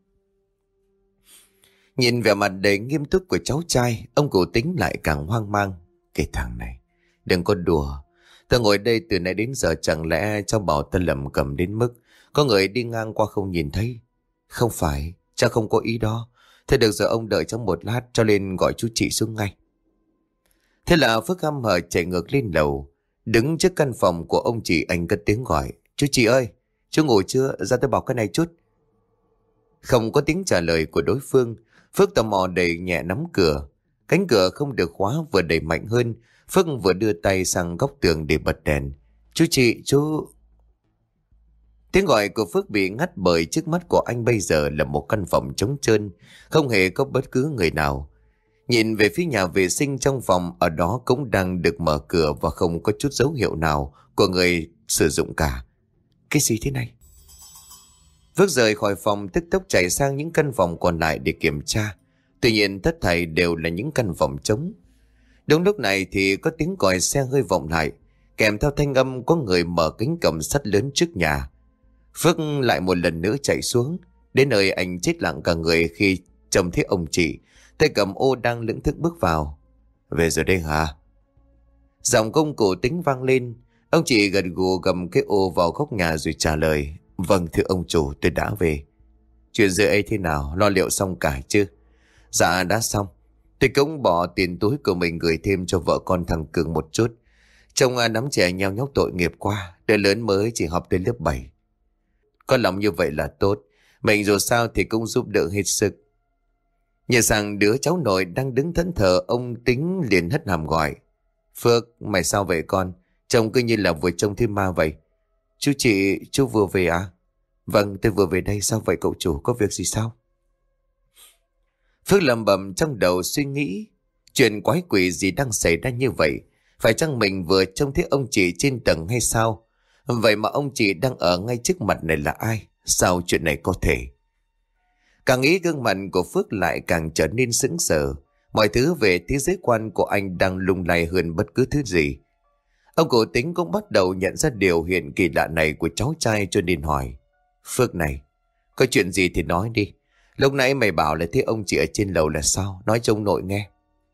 Nhìn vẻ mặt đầy nghiêm túc của cháu trai, ông cụ Tính lại càng hoang mang. Cái thằng này, đừng có đùa. Ta ngồi đây từ nãy đến giờ, chẳng lẽ cháu bảo ta lầm cầm đến mức có người đi ngang qua không nhìn thấy? Không phải, cháu không có ý đó. Thế được rồi, ông đợi cháu một lát, cho lên gọi chú chị xuống ngay. Thế là Phước hăm hở chạy ngược lên lầu. Đứng trước căn phòng của ông chị, anh cất tiếng gọi. Chú chị ơi, chú ngủ chưa? Ra tôi bảo cái này chút. Không có tiếng trả lời của đối phương. Phước tò mò đẩy nhẹ nắm cửa. Cánh cửa không được khóa, vừa đẩy mạnh hơn. Phước vừa đưa tay sang góc tường để bật đèn. Chú chị, chú... Tiếng gọi của Phước bị ngắt bởi trước mắt của anh bây giờ là một căn phòng trống trơn, không hề có bất cứ người nào. Nhìn về phía nhà vệ sinh trong phòng, ở đó cũng đang được mở cửa và không có chút dấu hiệu nào của người sử dụng cả. Cái gì thế này? Phước rời khỏi phòng tức tốc chạy sang những căn phòng còn lại để kiểm tra. Tuy nhiên tất thảy đều là những căn phòng trống. Đúng lúc này thì có tiếng còi xe hơi vọng lại, kèm theo thanh âm có người mở cánh cổng sắt lớn trước nhà. Phước lại một lần nữa chạy xuống. Đến nơi anh chết lặng cả người khi trông thấy ông chị, tay cầm ô đang lững thững bước vào. Về rồi đây hả? Giọng công cụ Tính vang lên. Ông chị gật gù gầm cái ô vào góc nhà rồi trả lời. Vâng thưa ông chủ, tôi đã về. Chuyện giữa ấy thế nào, lo liệu xong cả chứ? Dạ đã xong. Tôi cũng bỏ tiền túi của mình gửi thêm cho vợ con thằng Cường một chút. Trông đám trẻ nheo nhóc tội nghiệp quá, đứa lớn mới chỉ học tới lớp bảy. Có lòng như vậy là tốt, mình dù sao thì cũng giúp đỡ hết sức. Nhìn sang đứa cháu nội đang đứng thẫn thờ, ông Tính liền hất hàm gọi. Phước, mày sao vậy con? Trông cứ như là vừa trông thấy ma vậy. Chú chị, chú vừa về à? Vâng, tôi vừa về đây. Sao vậy cậu chủ, có việc gì sao? Phước lẩm bẩm trong đầu suy nghĩ, chuyện quái quỷ gì đang xảy ra như vậy? Phải chăng mình vừa trông thấy ông chị trên tầng hay sao? Vậy mà ông chị đang ở ngay trước mặt này là ai? Sao chuyện này có thể? Càng nghĩ gương mặt của Phước lại càng trở nên sững sờ. Mọi thứ về thế giới quan của anh đang lung lay hơn bất cứ thứ gì. Ông cụ Tính cũng bắt đầu nhận ra điều hiện kỳ lạ này của cháu trai, cho nên hỏi. Phước này, có chuyện gì thì nói đi. Lúc nãy mày bảo là thấy ông chị ở trên lầu là sao? Nói cho ông nội nghe.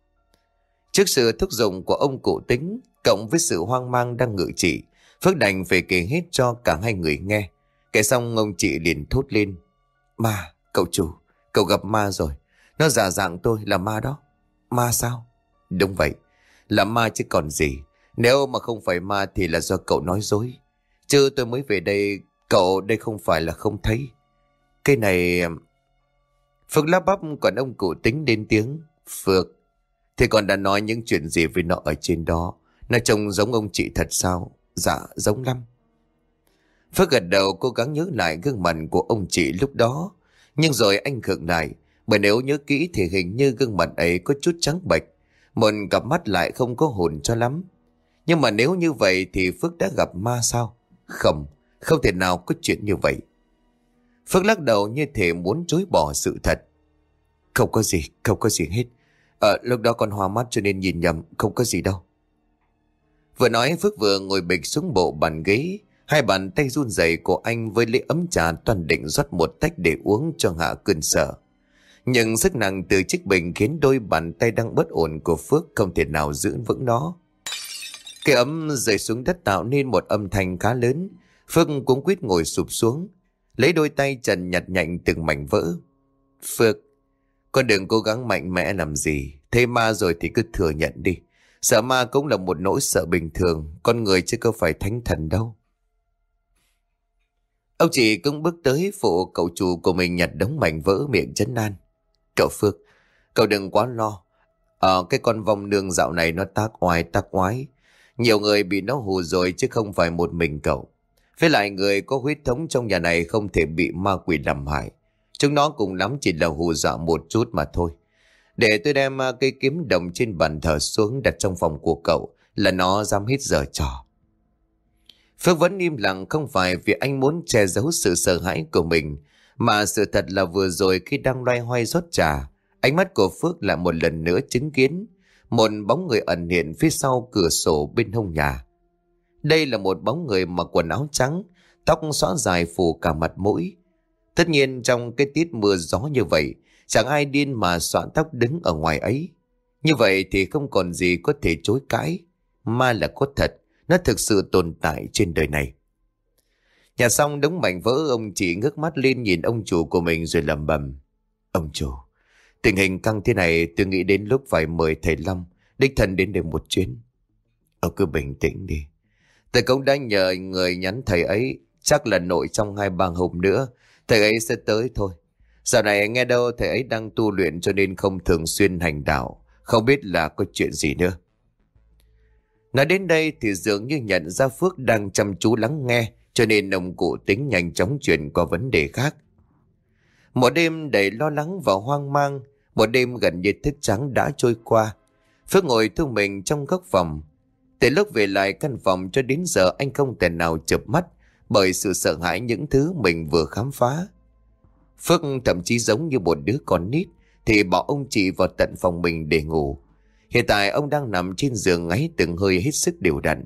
Trước sự thúc giục của ông cụ Tính, cộng với sự hoang mang đang ngự trị, Phước đành phải kể hết cho cả hai người nghe. Kể xong ông chị liền thốt lên. Ma, cậu chủ, cậu gặp ma rồi. Nó giả dạng tôi là ma đó. Ma sao? Đúng vậy, là ma chứ còn gì. Nếu mà không phải ma thì là do cậu nói dối. Chứ tôi mới về đây, cậu đây không phải là không thấy. Cái này... Phước lắp bắp, còn ông cụ Tính đến tiếng. Phước, thì còn đã nói những chuyện gì với nó ở trên đó? Nó trông giống ông chị thật sao? Dạ, giống lắm. Phước gật đầu cố gắng nhớ lại gương mặt của ông chị lúc đó. Nhưng rồi anh khựng lại, bởi nếu nhớ kỹ thì hình như gương mặt ấy có chút trắng bệch, một cặp mắt lại không có hồn cho lắm. Nhưng mà nếu như vậy thì Phước đã gặp ma sao? Không, không thể nào có chuyện như vậy. Phước lắc đầu như thể muốn chối bỏ sự thật. Không có gì, không có gì hết. Ờ, lúc đó con hoa mắt cho nên nhìn nhầm, không có gì đâu. Vừa nói Phước vừa ngồi bịch xuống bộ bàn ghế. Hai bàn tay run rẩy của anh với lấy ấm trà toàn định rót một tách để uống cho hạ cơn sợ. Nhưng sức nặng từ chiếc bình khiến đôi bàn tay đang bất ổn của Phước không thể nào giữ vững nó. Cái ấm rơi xuống đất tạo nên một âm thanh khá lớn. Phước cũng quýt ngồi sụp xuống, lấy đôi tay trần nhặt nhạnh từng mảnh vỡ. Phước, con đừng cố gắng mạnh mẽ làm gì. Thấy ma rồi thì cứ thừa nhận đi. Sợ ma cũng là một nỗi sợ bình thường, con người chứ không phải thánh thần đâu. Ông chị cũng bước tới phụ cậu chủ của mình nhặt đống mảnh vỡ, miệng trấn an. Cậu Phước, cậu đừng quá lo. Ờ, cái con vong nương dạo này nó tác oai tác oái. Nhiều người bị nó hù rồi chứ không phải một mình cậu. Với lại người có huyết thống trong nhà này không thể bị ma quỷ làm hại. Chúng nó cùng lắm chỉ là hù dọa một chút mà thôi. Để tôi đem cây kiếm đồng trên bàn thờ xuống đặt trong phòng của cậu là nó dám hít giờ trò. Phước vẫn im lặng, không phải vì anh muốn che giấu sự sợ hãi của mình, mà sự thật là vừa rồi khi đang loay hoay rót trà, ánh mắt của Phước lại một lần nữa chứng kiến một bóng người ẩn hiện phía sau cửa sổ bên hông nhà. Đây là một bóng người mặc quần áo trắng, tóc xõa dài phủ cả mặt mũi. Tất nhiên trong cái tiết mưa gió như vậy, chẳng ai điên mà xõa tóc đứng ở ngoài ấy. Như vậy thì không còn gì có thể chối cãi. Ma là có thật, nó thực sự tồn tại trên đời này. Nhà xong đống mảnh vỡ, ông chị ngước mắt lên nhìn ông chủ của mình rồi lẩm bẩm: Ông chủ, tình hình căng thế này tôi nghĩ đến lúc phải mời thầy Long đích thân đến đây một chuyến. Ông cứ bình tĩnh đi. Tôi cũng đã nhờ người nhắn thầy ấy, chắc là nội trong hai ba hôm nữa thầy ấy sẽ tới thôi. Dạo này nghe đâu thầy ấy đang tu luyện cho nên không thường xuyên hành đạo, không biết là có chuyện gì nữa. Nói đến đây thì dường như nhận ra Phước đang chăm chú lắng nghe, cho nên ông cụ Tính nhanh chóng chuyển qua vấn đề khác. Một đêm đầy lo lắng và hoang mang, một đêm gần như thức trắng đã trôi qua. Phước ngồi thu mình trong góc phòng. Từ lúc về lại căn phòng cho đến giờ anh không thể nào chợp mắt bởi sự sợ hãi những thứ mình vừa khám phá. Phước thậm chí giống như một đứa con nít thì bảo ông chị vào tận phòng mình để ngủ. Hiện tại ông đang nằm trên giường ngáy từng hơi hết sức đều đặn.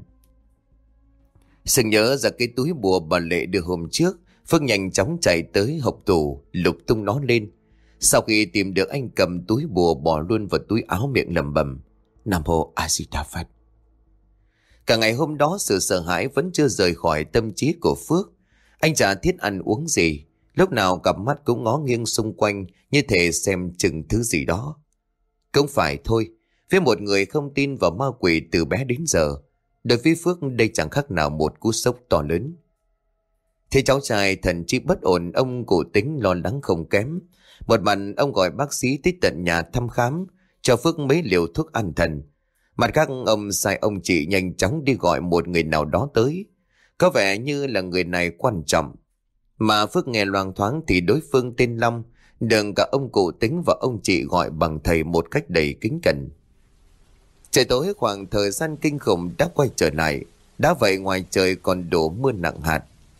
Sừng nhớ ra cái túi bùa bà Lệ đưa hôm trước, Phước nhanh chóng chạy tới hộc tủ lục tung nó lên. Sau khi tìm được, anh cầm túi bùa bỏ luôn vào túi áo, miệng lẩm bẩm: Nam mô A Di Đà Phật. Cả ngày hôm đó sự sợ hãi vẫn chưa rời khỏi tâm trí của Phước. Anh chả thiết ăn uống gì, lúc nào cặp mắt cũng ngó nghiêng xung quanh như thể xem chừng thứ gì đó. Cũng phải thôi, với một người không tin vào ma quỷ từ bé đến giờ, đối với Phước đây chẳng khác nào một cú sốc to lớn. Thế cháu trai thần trí bất ổn, ông cụ Tính lo lắng không kém. Một mặt ông gọi bác sĩ tới tận nhà thăm khám, cho Phước mấy liều thuốc an thần. Mặt khác ông sai ông chị nhanh chóng đi gọi một người nào đó tới. Có vẻ như là người này quan trọng. Mà Phước nghe loang thoáng thì đối phương tên Long, đừng cả ông cụ Tính và ông chị gọi bằng thầy một cách đầy kính cẩn. Trời tối, khoảng thời gian kinh khủng đã quay trở lại. Đã vậy ngoài trời còn đổ mưa nặng hạt.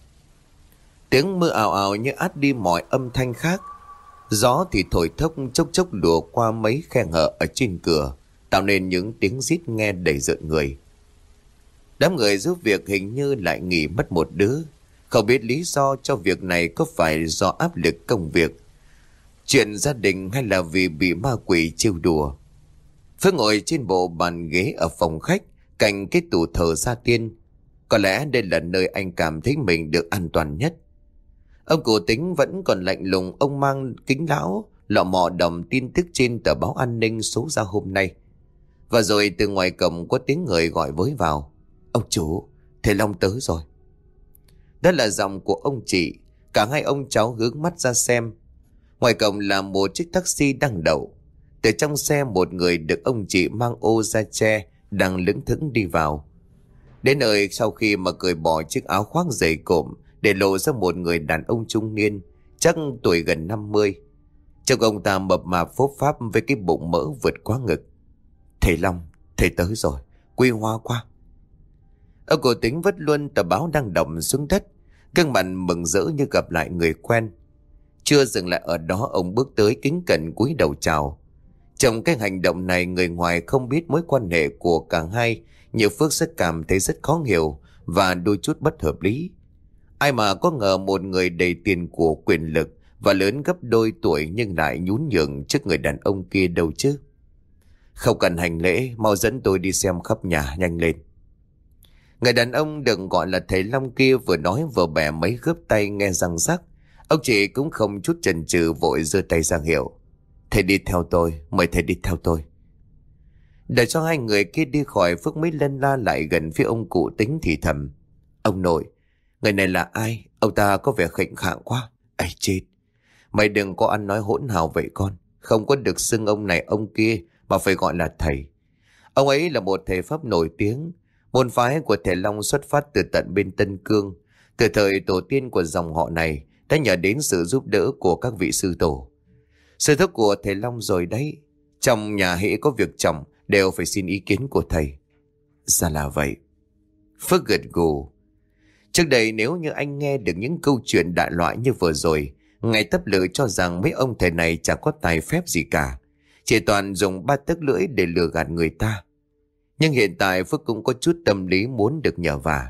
Tiếng mưa ào ào như át đi mọi âm thanh khác. Gió thì thổi thốc chốc chốc lùa qua mấy khe hở ở trên cửa, tạo nên những tiếng rít nghe đầy rợn người. Đám người giúp việc hình như lại nghỉ mất một đứa. Không biết lý do cho việc này có phải do áp lực công việc, chuyện gia đình, hay là vì bị ma quỷ trêu đùa. Phước ngồi trên bộ bàn ghế ở phòng khách cạnh cái tủ thờ gia tiên. Có lẽ đây là nơi anh cảm thấy mình được an toàn nhất. Ông cụ Tính vẫn còn lạnh lùng, ông mang kính lão lọ mọ đọc tin tức trên tờ báo an ninh số ra hôm nay. Và rồi từ ngoài cổng có tiếng người gọi với vào: Ông chủ, thầy Long tới rồi. Đó là giọng của ông chị. Cả hai ông cháu hướng mắt ra xem. Ngoài cổng là một chiếc taxi đang đậu. Từ trong xe một người được ông chị mang ô da tre đang lững thững đi vào. Đến nơi, sau khi mà cởi bỏ chiếc áo khoác dày cộm để lộ ra một người đàn ông trung niên, chắc tuổi gần năm mươi. Trông ông ta mập mạp phốp pháp với cái bụng mỡ vượt quá ngực. Thầy Long, thầy tới rồi, quy hoa quá. Ông cụ Tính vất luôn tờ báo đang đọc xuống đất, gương mặt mừng rỡ như gặp lại người quen. Chưa dừng lại ở đó, ông bước tới kính cẩn cúi đầu chào. Trong cái hành động này, người ngoài không biết mối quan hệ của cả hai, nhiều Phước sẽ cảm thấy rất khó hiểu và đôi chút bất hợp lý. Ai mà có ngờ một người đầy tiền của quyền lực và lớn gấp đôi tuổi nhưng lại nhún nhường trước người đàn ông kia đâu chứ. Không cần hành lễ, mau dẫn tôi đi xem khắp nhà, nhanh lên. Người đàn ông được gọi là thầy Long kia vừa nói vừa bẻ mấy gớp tay nghe răng rắc. Ông chị cũng không chút chần chừ vội giơ tay ra hiệu: Thầy đi theo tôi, mời thầy đi theo tôi. Để cho hai người kia đi khỏi, Phước mới lân la lại gần phía ông cụ Tính thì thầm: Ông nội, người này là ai? Ông ta có vẻ khệnh khạng quá. Ây chết, mày đừng có ăn nói hỗn hào vậy con. Không có được xưng ông này ông kia mà phải gọi là thầy. Ông ấy là một thầy pháp nổi tiếng. Môn phái của thầy Long xuất phát từ tận bên Tân Cương. Từ thời tổ tiên của dòng họ này đã nhờ đến sự giúp đỡ của các vị sư tổ. Sư thúc của thầy Long rồi đấy. Trong nhà hễ có việc trọng đều phải xin ý kiến của thầy. Ra là vậy. Phước gật gù. Trước đây nếu như anh nghe được những câu chuyện đại loại như vừa rồi, ngài Tấp Lự cho rằng mấy ông thầy này chẳng có tài phép gì cả, chỉ toàn dùng ba tấc lưỡi để lừa gạt người ta. Nhưng hiện tại Phước cũng có chút tâm lý muốn được nhờ vả.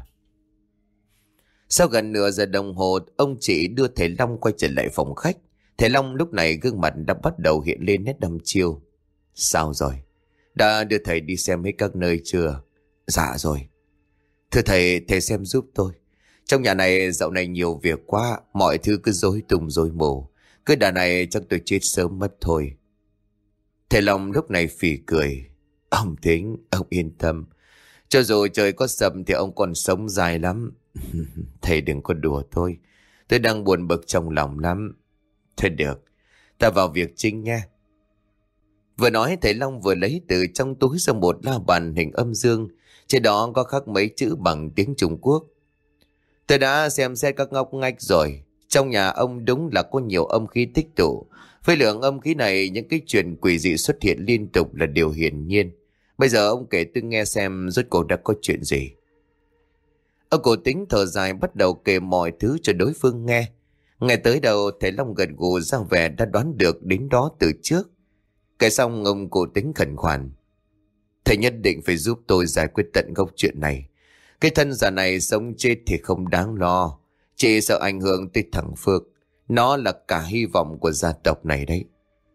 Sau gần nửa giờ đồng hồ, ông chị đưa thầy Long quay trở lại phòng khách. Thầy Long lúc này gương mặt đã bắt đầu hiện lên nét đăm chiêu. Sao rồi? Đã đưa thầy đi xem hết các nơi chưa? Dạ rồi. Thưa thầy, thầy xem giúp tôi. Trong nhà này dạo này nhiều việc quá, mọi thứ cứ rối tung rối mù. Cứ đà này chắc tôi chết sớm mất thôi. Thầy Long lúc này phì cười. Ông Thính, ông yên tâm. Cho dù trời có sầm thì ông còn sống dài lắm. Thầy đừng có đùa tôi. Tôi đang buồn bực trong lòng lắm. Thôi được, ta vào việc chính nha. Vừa nói thầy Long vừa lấy từ trong túi ra một la bàn hình âm dương. Trên đó có khắc mấy chữ bằng tiếng Trung Quốc. Tôi đã xem xét các ngóc ngách rồi. Trong nhà ông đúng là có nhiều âm khí tích tụ. Với lượng âm khí này, những cái chuyện quỷ dị xuất hiện liên tục là điều hiển nhiên. Bây giờ ông kể tôi nghe xem rốt cuộc đã có chuyện gì. Ông Cổ Tính thở dài bắt đầu kể mọi thứ cho đối phương nghe. Nghe tới đầu thầy Long gật gù ra vẻ đã đoán được đến đó từ trước. Kể xong ông Cổ Tính khẩn khoản. Thầy nhất định phải giúp tôi giải quyết tận gốc chuyện này. Cái thân già này sống chết thì không đáng lo. Chỉ sợ ảnh hưởng tới thằng Phước. Nó là cả hy vọng của gia tộc này đấy.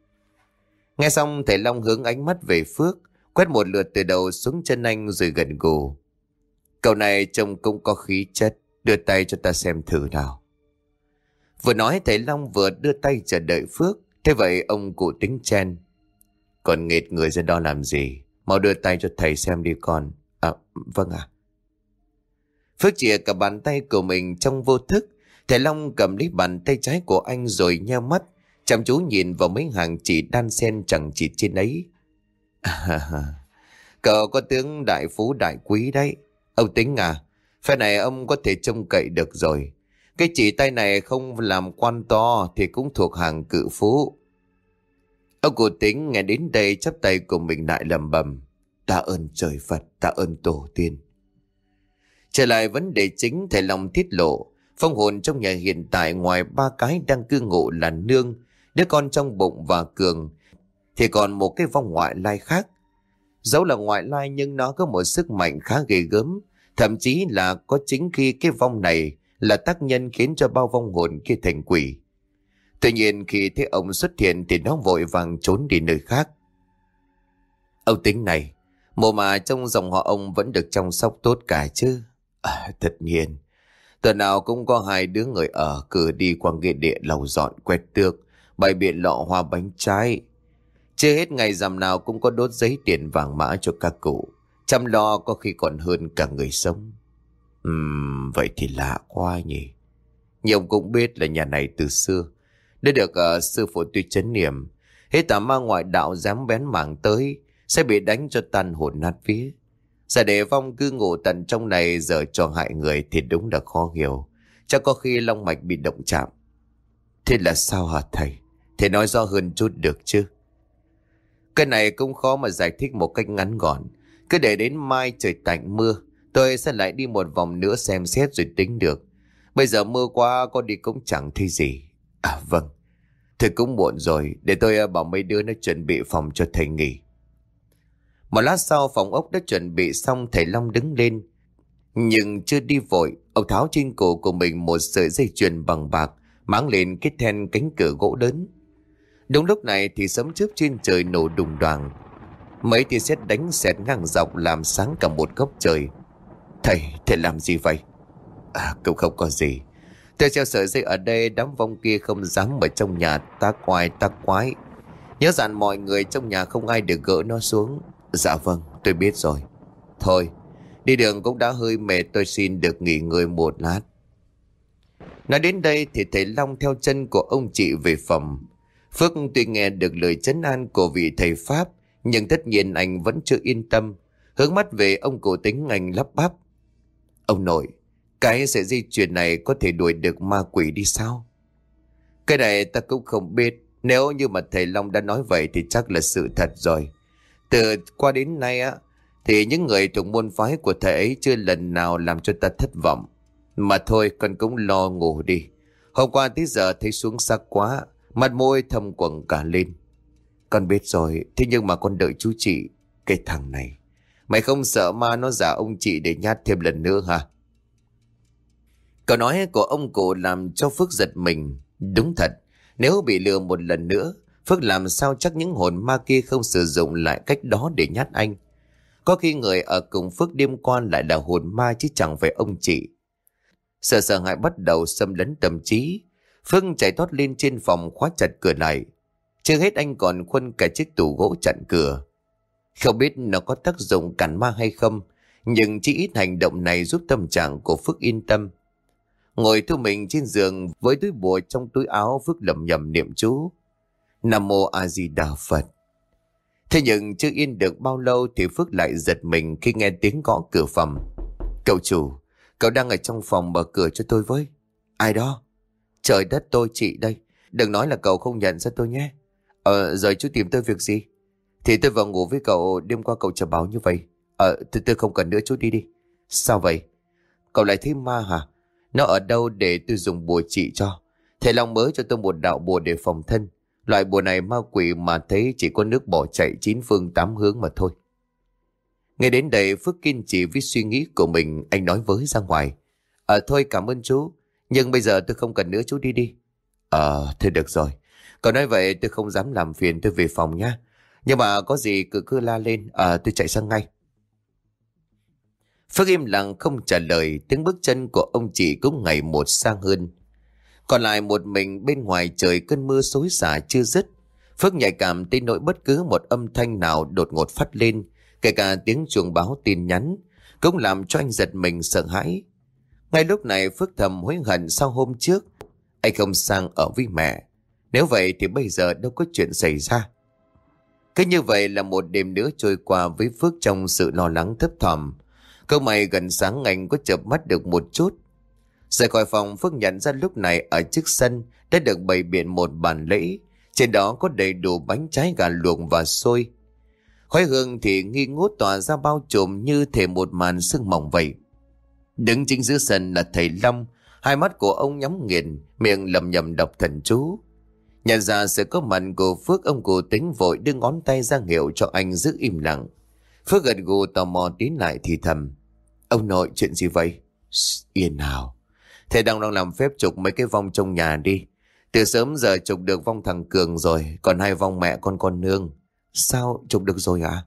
Nghe xong thầy Long hướng ánh mắt về Phước, quét một lượt từ đầu xuống chân anh rồi gật gù. Cậu này trông cũng có khí chất, đưa tay cho ta xem thử nào. Vừa nói thầy Long vừa đưa tay chờ đợi Phước. Thế vậy ông Cụ Tính chen. Còn nghệt người ra đó làm gì? Mau đưa tay cho thầy xem đi con. À vâng ạ. Phước chìa cả bàn tay của mình trong vô thức. Thầy Long cầm lấy bàn tay trái của anh rồi nheo mắt, chăm chú nhìn vào mấy hàng chỉ đan xen chẳng chỉ trên ấy. À, cậu có tướng đại phú đại quý đấy. Ông Tính à, phe này ông có thể trông cậy được rồi. Cái chỉ tay này không làm quan to thì cũng thuộc hàng cự phú. Ông Cụ Tính nghe đến đây chắp tay của mình lại lầm bầm. Tạ ơn trời Phật, tạ ơn tổ tiên. Trở lại vấn đề chính, thầy Long tiết lộ. Phong hồn trong nhà hiện tại ngoài ba cái đang cư ngụ là Nương, đứa con trong bụng và Cường, thì còn một cái vong ngoại lai khác. Dẫu là ngoại lai nhưng nó có một sức mạnh khá ghê gớm. Thậm chí là có chính khi cái vong này là tác nhân khiến cho bao vong hồn kia thành quỷ. Tuy nhiên khi thấy ông xuất hiện thì nó vội vàng trốn đi nơi khác. Ông Tính này, mồ mà trong dòng họ ông vẫn được chăm sóc tốt cả chứ? À, tất nhiên. Tuần nào cũng có hai đứa người ở cử đi qua nghĩa địa lau dọn quét tước, bày biện lọ hoa bánh trái. Chưa hết ngày rằm nào cũng có đốt giấy tiền vàng mã cho các cụ. Chăm lo có khi còn hơn cả người sống. Ừm, vậy thì lạ quá nhỉ. Nhưng ông cũng biết là nhà này từ xưa đã được uh, sư phụ tuy chấn niệm. Hết tà ma ngoại đạo dám bén mảng tới sẽ bị đánh cho tan hồn nát vía. Giả để vong cư ngụ tận trong này giờ cho hại người thì đúng là khó hiểu. Chắc có khi long mạch bị động chạm. Thế là sao hả thầy? Thầy nói rõ hơn chút được chứ? Cái này cũng khó mà giải thích một cách ngắn gọn. Cứ để đến mai trời tạnh mưa, tôi sẽ lại đi một vòng nữa xem xét rồi tính được. Bây giờ mưa quá có đi cũng chẳng thấy gì. À vâng, thôi cũng muộn rồi. Để tôi bảo mấy đứa nó chuẩn bị phòng cho thầy nghỉ. Một lát sau phòng ốc đã chuẩn bị xong, thầy Long đứng lên. Nhưng chưa đi vội, ông tháo trên cổ của mình một sợi dây chuyền bằng bạc, máng lên cái then cánh cửa gỗ lớn. Đúng lúc này thì sấm chớp trên trời nổ đùng đoàng. Mấy tia sét đánh xẹt ngang dọc làm sáng cả một góc trời. Thầy, thầy làm gì vậy? À, cũng không có gì. Tôi treo sợi dây ở đây, đám vong kia không dám ở trong nhà ta quái ta quái. Nhớ dặn mọi người trong nhà không ai được gỡ nó xuống. Dạ vâng, tôi biết rồi. Thôi, đi đường cũng đã hơi mệt, tôi xin được nghỉ ngơi một lát. Nói đến đây thì thầy Long theo chân của ông chị về phòng. Phước tuy nghe được lời trấn an của vị thầy Pháp, nhưng tất nhiên anh vẫn chưa yên tâm. Hướng mắt về ông Cụ Tính, anh lắp bắp. Ông nội, cái sợi dây chuyền này có thể đuổi được ma quỷ đi sao? Cái này ta cũng không biết. Nếu như mà thầy Long đã nói vậy thì chắc là sự thật rồi. Từ qua đến nay á, thì những người thuộc môn phái của thầy ấy chưa lần nào làm cho ta thất vọng. Mà thôi, con cũng lo ngủ đi. Hôm qua tới giờ thấy xuống sắc quá, mặt môi thâm quầng cả lên. Con biết rồi, thế nhưng mà con đợi chú chị. Cái thằng này, mày không sợ ma nó giả ông chị để nhát thêm lần nữa hả? Câu nói của ông cụ làm cho Phước giật mình. Đúng thật, nếu bị lừa một lần nữa, Phước làm sao chắc những hồn ma kia không sử dụng lại cách đó để nhát anh. Có khi người ở cùng Phước đêm qua lại là hồn ma chứ chẳng phải ông chị. Sợ sợ hãi bắt đầu xâm lấn tâm trí. Phước chạy thoát lên trên phòng khóa chặt cửa lại. Chưa hết anh còn khuân cả chiếc tủ gỗ chặn cửa. Không biết nó có tác dụng cản ma hay không, nhưng chỉ ít hành động này giúp tâm trạng của Phước yên tâm. Ngồi thu mình trên giường với túi bùa trong túi áo, Phước lẩm nhẩm niệm chú Nam Mô A Di Đà Phật. Thế nhưng chưa yên được bao lâu thì Phước lại giật mình khi nghe tiếng gõ cửa phòng. Cậu chủ, cậu đang ở trong phòng, mở cửa cho tôi với. Ai đó? Trời đất, tôi chị đây. Đừng nói là cậu không nhận ra tôi nhé. Ờ, rồi chú tìm tôi việc gì? Thì tôi vào ngủ với cậu, đêm qua cậu chờ báo như vậy. Ờ, tôi, tôi không cần nữa, chú đi đi. Sao vậy? Cậu lại thấy ma hả? Nó ở đâu để tôi dùng bùa trị cho? Thầy Long mới cho tôi một đạo bùa để phòng thân. Loại bùa này ma quỷ mà thấy chỉ có nước bỏ chạy chín phương tám hướng mà thôi. Nghe đến đây Phước kiên trì với suy nghĩ của mình, anh nói với ra ngoài. Ờ thôi cảm ơn chú, nhưng bây giờ tôi không cần nữa, chú đi đi. Ờ thôi được rồi. Còn nói vậy tôi không dám làm phiền, tôi về phòng nhá. Nhưng mà có gì cứ cứ la lên, ờ tôi chạy sang ngay. Phước im lặng không trả lời, tiếng bước chân của ông chị cũng ngày một xa hơn. Còn lại một mình bên ngoài trời, cơn mưa xối xả chưa dứt. Phước nhạy cảm tới nỗi bất cứ một âm thanh nào đột ngột phát lên, kể cả tiếng chuông báo tin nhắn, cũng làm cho anh giật mình sợ hãi. Ngay lúc này Phước thầm hối hận sau hôm trước anh không sang ở với mẹ. Nếu vậy thì bây giờ đâu có chuyện xảy ra. Cứ như vậy là một đêm nữa trôi qua với Phước trong sự lo lắng thấp thỏm. Câu may gần sáng anh có chợp mắt được một chút. Rời khỏi phòng, Phước nhận ra lúc này ở trước sân đã được bày biện một bàn lễ. Trên đó có đầy đủ bánh trái, gà luộc và xôi. Khói hương thì nghi ngút tỏa ra bao trùm như thể một màn sương mỏng vậy. Đứng chính giữa sân là thầy Long. Hai mắt của ông nhắm nghiền, miệng lầm nhầm đọc thần chú. Nhận ra sự có mặt của Phước, ông cụ Tính vội đưa ngón tay ra hiệu cho anh giữ im lặng. Phước gật gù tò mò tiến lại thì thầm. Ông nội, chuyện gì vậy? Yên nào. Thầy đang đang làm phép trục mấy cái vong trong nhà đi. Từ sớm giờ trục được vong thằng Cường rồi, còn hai vong mẹ con con Nương. Sao trục được rồi ạ? À?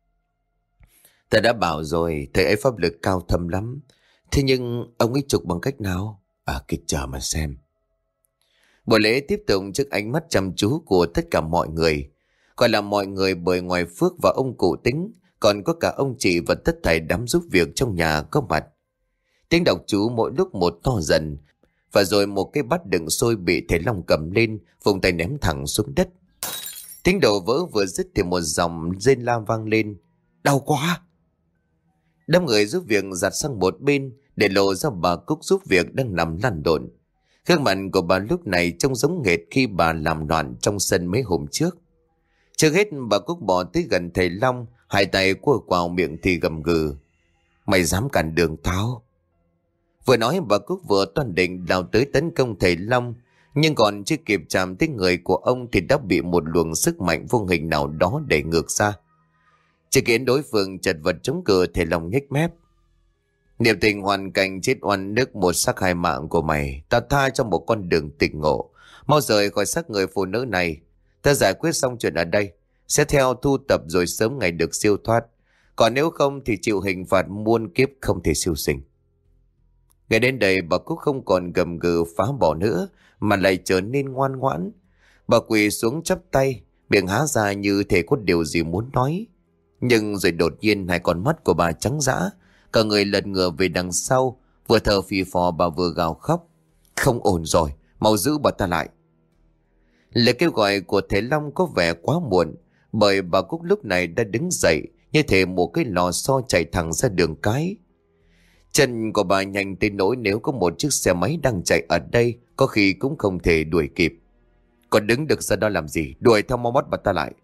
Thầy đã bảo rồi, thầy ấy pháp lực cao thâm lắm. Thế nhưng ông ấy trục bằng cách nào? À, kịch chờ mà xem. Buổi lễ tiếp tục trước ánh mắt chăm chú của tất cả mọi người. Gọi là mọi người bởi ngoài Phước và ông cụ Tính, còn có cả ông chị và tất thảy đám giúp việc trong nhà có mặt. Tiếng đọc chú mỗi lúc một to dần, và rồi một cái bát đựng xôi bị thầy Long cầm lên, vùng tay ném thẳng xuống đất. Tiếng đổ vỡ vừa dứt thì một dòng rên la vang lên. Đau quá! Đám người giúp việc giặt sang một bên để lộ ra bà Cúc giúp việc đang nằm lăn lộn. Gương mặt của bà lúc này trông giống hệt khi bà làm loạn trong sân mấy hôm trước. Trước hết bà Cúc bỏ tới gần thầy Long, hai tay cua quào, miệng thì gầm gừ. Mày dám cản đường tao? Vừa nói bà Cúc vừa toan định lao tới tấn công thầy Long, nhưng còn chưa kịp chạm tới người của ông thì đã bị một luồng sức mạnh vô hình nào đó đẩy ngược ra. Chỉ khiến đối phương chật vật chống cự, thầy Long nhếch mép. Niệm tình hoàn cảnh chết oan nước một xác hai mạng của mày, ta tha cho một con đường tỉnh ngộ. Mau rời khỏi xác người phụ nữ này. Ta giải quyết xong chuyện ở đây, sẽ theo thu tập rồi sớm ngày được siêu thoát. Còn nếu không thì chịu hình phạt muôn kiếp không thể siêu sinh. Ngày đến đây bà Cúc không còn gầm gừ phá bỏ nữa, mà lại trở nên ngoan ngoãn. Bà quỳ xuống chắp tay, miệng há ra như thể có điều gì muốn nói. Nhưng rồi đột nhiên hai con mắt của bà trắng dã, cả người lật ngửa về đằng sau, vừa thở phì phò bà vừa gào khóc. Không ổn rồi, mau giữ bà ta lại. Lời kêu gọi của thầy Long có vẻ quá muộn, bởi bà Cúc lúc này đã đứng dậy như thể một cái lò xo chạy thẳng ra đường cái. Chân của bà nhanh tới nỗi nếu có một chiếc xe máy đang chạy ở đây, có khi cũng không thể đuổi kịp. Còn đứng được ra đó làm gì? Đuổi theo, mau bắt bà ta lại.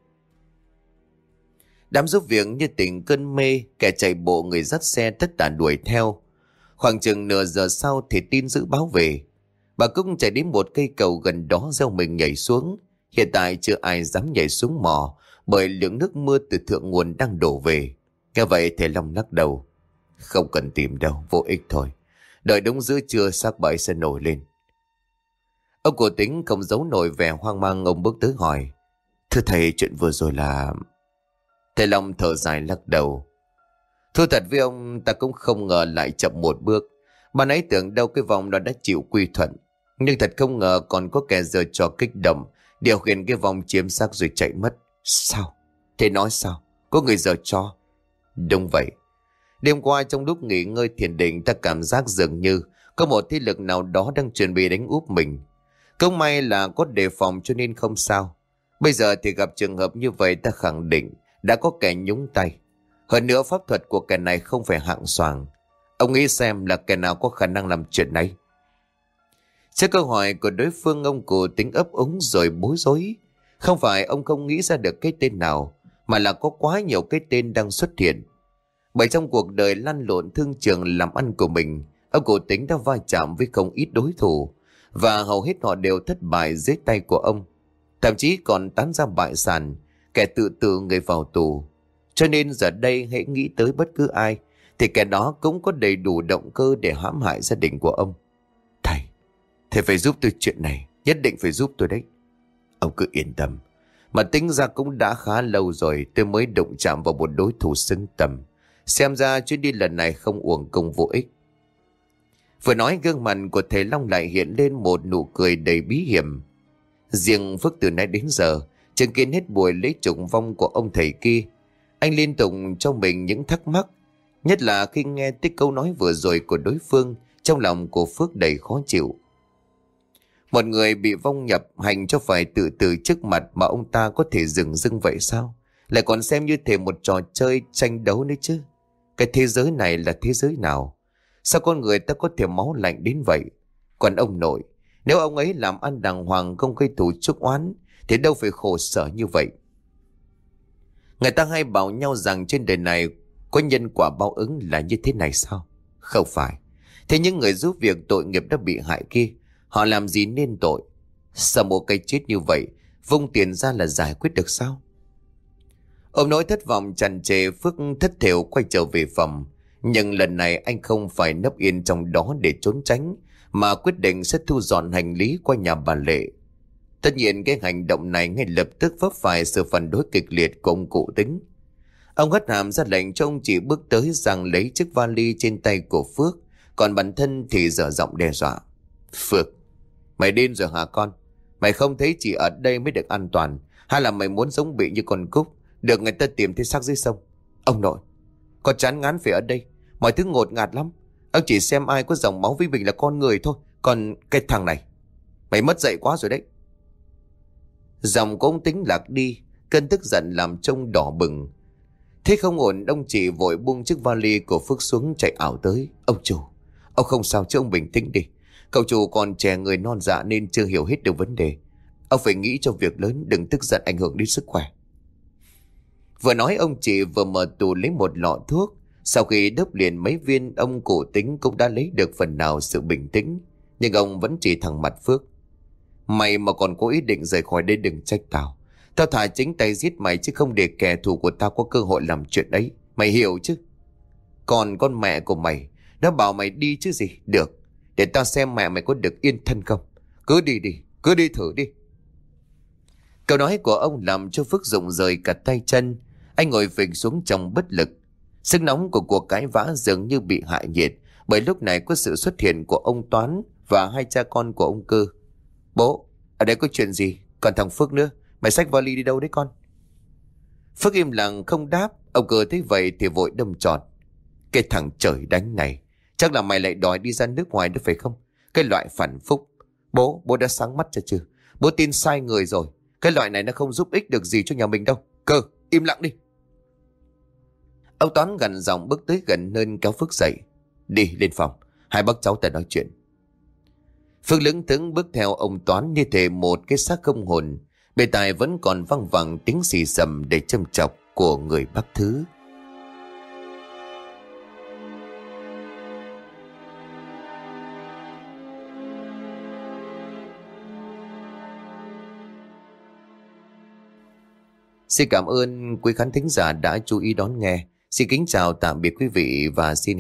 Đám giúp việc như tỉnh cơn mê, kẻ chạy bộ người dắt xe tất cả đuổi theo. Khoảng chừng nửa giờ sau thì tin dữ báo về. Bà Cúc chạy đến một cây cầu gần đó gieo mình nhảy xuống. Hiện tại chưa ai dám nhảy xuống mò, bởi lượng nước mưa từ thượng nguồn đang đổ về. Nghe vậy thầy Long lắc đầu. Không cần tìm đâu, vô ích thôi. Đợi đúng giữa trưa xác bà ấy sẽ nổi lên. Ông của Tính không giấu nổi vẻ hoang mang, ông bước tới hỏi. Thưa thầy, chuyện vừa rồi là... Thầy Long thở dài lắc đầu. Thú thật với ông, ta cũng không ngờ lại chậm một bước. Ban nãy tưởng đâu cái vòng đó đã chịu quy thuận, nhưng thật không ngờ còn có kẻ giở trò kích động, điều khiển cái vòng chiếm xác rồi chạy mất. Sao? Thế nói sao? Có người giở trò? Đúng vậy. Đêm qua trong lúc nghỉ ngơi thiền định, ta cảm giác dường như có một thế lực nào đó đang chuẩn bị đánh úp mình. Không may là có đề phòng cho nên không sao. Bây giờ thì gặp trường hợp như vậy, ta khẳng định đã có kẻ nhúng tay. Hơn nữa pháp thuật của kẻ này không phải hạng xoàng. Ông nghĩ xem là kẻ nào có khả năng làm chuyện này? Trước câu hỏi của đối phương, ông cụ tính ấp úng rồi bối rối. Không phải ông không nghĩ ra được cái tên nào, mà là có quá nhiều cái tên đang xuất hiện. Bởi trong cuộc đời lăn lộn thương trường làm ăn của mình, ông cụ tính đã va chạm với không ít đối thủ, và hầu hết họ đều thất bại dưới tay của ông. Thậm chí còn tán ra bại sản, kẻ tự tử người vào tù. Cho nên giờ đây hãy nghĩ tới bất cứ ai thì kẻ đó cũng có đầy đủ động cơ để hãm hại gia đình của ông. Thầy, thầy phải giúp tôi chuyện này, nhất định phải giúp tôi đấy. Ông cứ yên tâm, mà tính ra cũng đã khá lâu rồi tôi mới đụng chạm vào một đối thủ xứng tầm. Xem ra chuyến đi lần này không uổng công vô ích. Vừa nói, gương mặt của thầy Long lại hiện lên một nụ cười đầy bí hiểm. Riêng Phước từ nay đến giờ chứng kiến hết buổi lễ trùng vong của ông thầy kia, anh liên tục cho mình những thắc mắc, nhất là khi nghe tới câu nói vừa rồi của đối phương. Trong lòng của Phước đầy khó chịu. Một người bị vong nhập hành cho phải tự tử trước mặt mà ông ta có thể dừng dưng vậy sao? Lại còn xem như thể một trò chơi tranh đấu nữa chứ. Cái thế giới này là thế giới nào? Sao con người ta có thể máu lạnh đến vậy? Còn ông nội, nếu ông ấy làm ăn đàng hoàng không gây thù chuốc oán thì đâu phải khổ sở như vậy. Người ta hay bảo nhau rằng trên đời này có nhân quả báo ứng là như thế này sao? Không phải. Thế những người giúp việc tội nghiệp đã bị hại kia, họ làm gì nên tội? Sợ một cái chết như vậy vung tiền ra là giải quyết được sao? Ông nỗi thất vọng tràn trề, Phước thất thểu quay trở về phòng. Nhưng lần này anh không phải nấp yên trong đó để trốn tránh, mà quyết định sẽ thu dọn hành lý qua nhà bà Lệ. Tất nhiên cái hành động này ngay lập tức vấp phải sự phản đối kịch liệt của ông cụ Tính. Ông hất hàm ra lệnh cho ông chị bước tới giằng lấy chiếc vali trên tay của Phước, còn bản thân thì dở giọng đe dọa. Phước, mày điên rồi hả con? Mày không thấy chị ở đây mới được an toàn, hay là mày muốn giống bị như con Cúc, được người ta tìm thấy xác dưới sông? Ông nội, con chán ngán phải ở đây, mọi thứ ngột ngạt lắm. Ông chỉ xem ai có dòng máu với mình là con người thôi. Còn cái thằng này, mày mất dạy quá rồi đấy. Dòng của ông Tính lạc đi, cơn tức giận làm trông đỏ bừng. Thế không ổn, ông chị vội buông chiếc vali của Phước xuống chạy ảo tới. Ông chủ, ông không sao chứ, ông bình tĩnh đi. Cậu chủ còn trẻ người non dạ nên chưa hiểu hết được vấn đề. Ông phải nghĩ cho việc lớn, đừng tức giận ảnh hưởng đến sức khỏe. Vừa nói, ông chị vừa mở tủ lấy một lọ thuốc. Sau khi đớp liền mấy viên, ông cụ Tính cũng đã lấy được phần nào sự bình tĩnh. Nhưng ông vẫn chỉ thẳng mặt Phước. Mày mà còn có ý định rời khỏi đây đừng trách tao. Tao thà chính tay giết mày chứ không để kẻ thù của tao có cơ hội làm chuyện ấy. Mày hiểu chứ? Còn con mẹ của mày, nó bảo mày đi chứ gì. Được, để tao xem mẹ mày có được yên thân không. Cứ đi đi, cứ đi thử đi. Câu nói của ông làm cho Phước rụng rời cả tay chân. Anh ngồi phịch xuống trong bất lực. Sức nóng của cuộc cãi vã dường như bị hạ nhiệt, bởi lúc này có sự xuất hiện của ông Toán và hai cha con của ông Cơ. Bố, ở đây có chuyện gì? Còn thằng Phước nữa, mày xách vali đi đâu đấy con? Phước im lặng không đáp. Ông Cơ thấy vậy thì vội đâm trọt. Cái thằng trời đánh này, chắc là mày lại đòi đi ra nước ngoài đó phải không? Cái loại phản phúc. Bố, bố đã sáng mắt cho chưa? Bố tin sai người rồi. Cái loại này nó không giúp ích được gì cho nhà mình đâu. Cơ, im lặng đi. Ông Toán gần giọng bước tới gần hơn kéo Phước dậy. Đi lên phòng, hai bác cháu ta nói chuyện. Phước lững thững bước theo ông Toán như thể một cái xác không hồn. Bề tai vẫn còn văng vẳng tiếng xì xầm để châm chọc của người bác thứ. Xin cảm ơn quý khán thính giả đã chú ý đón nghe. Xin kính chào tạm biệt quý vị và xin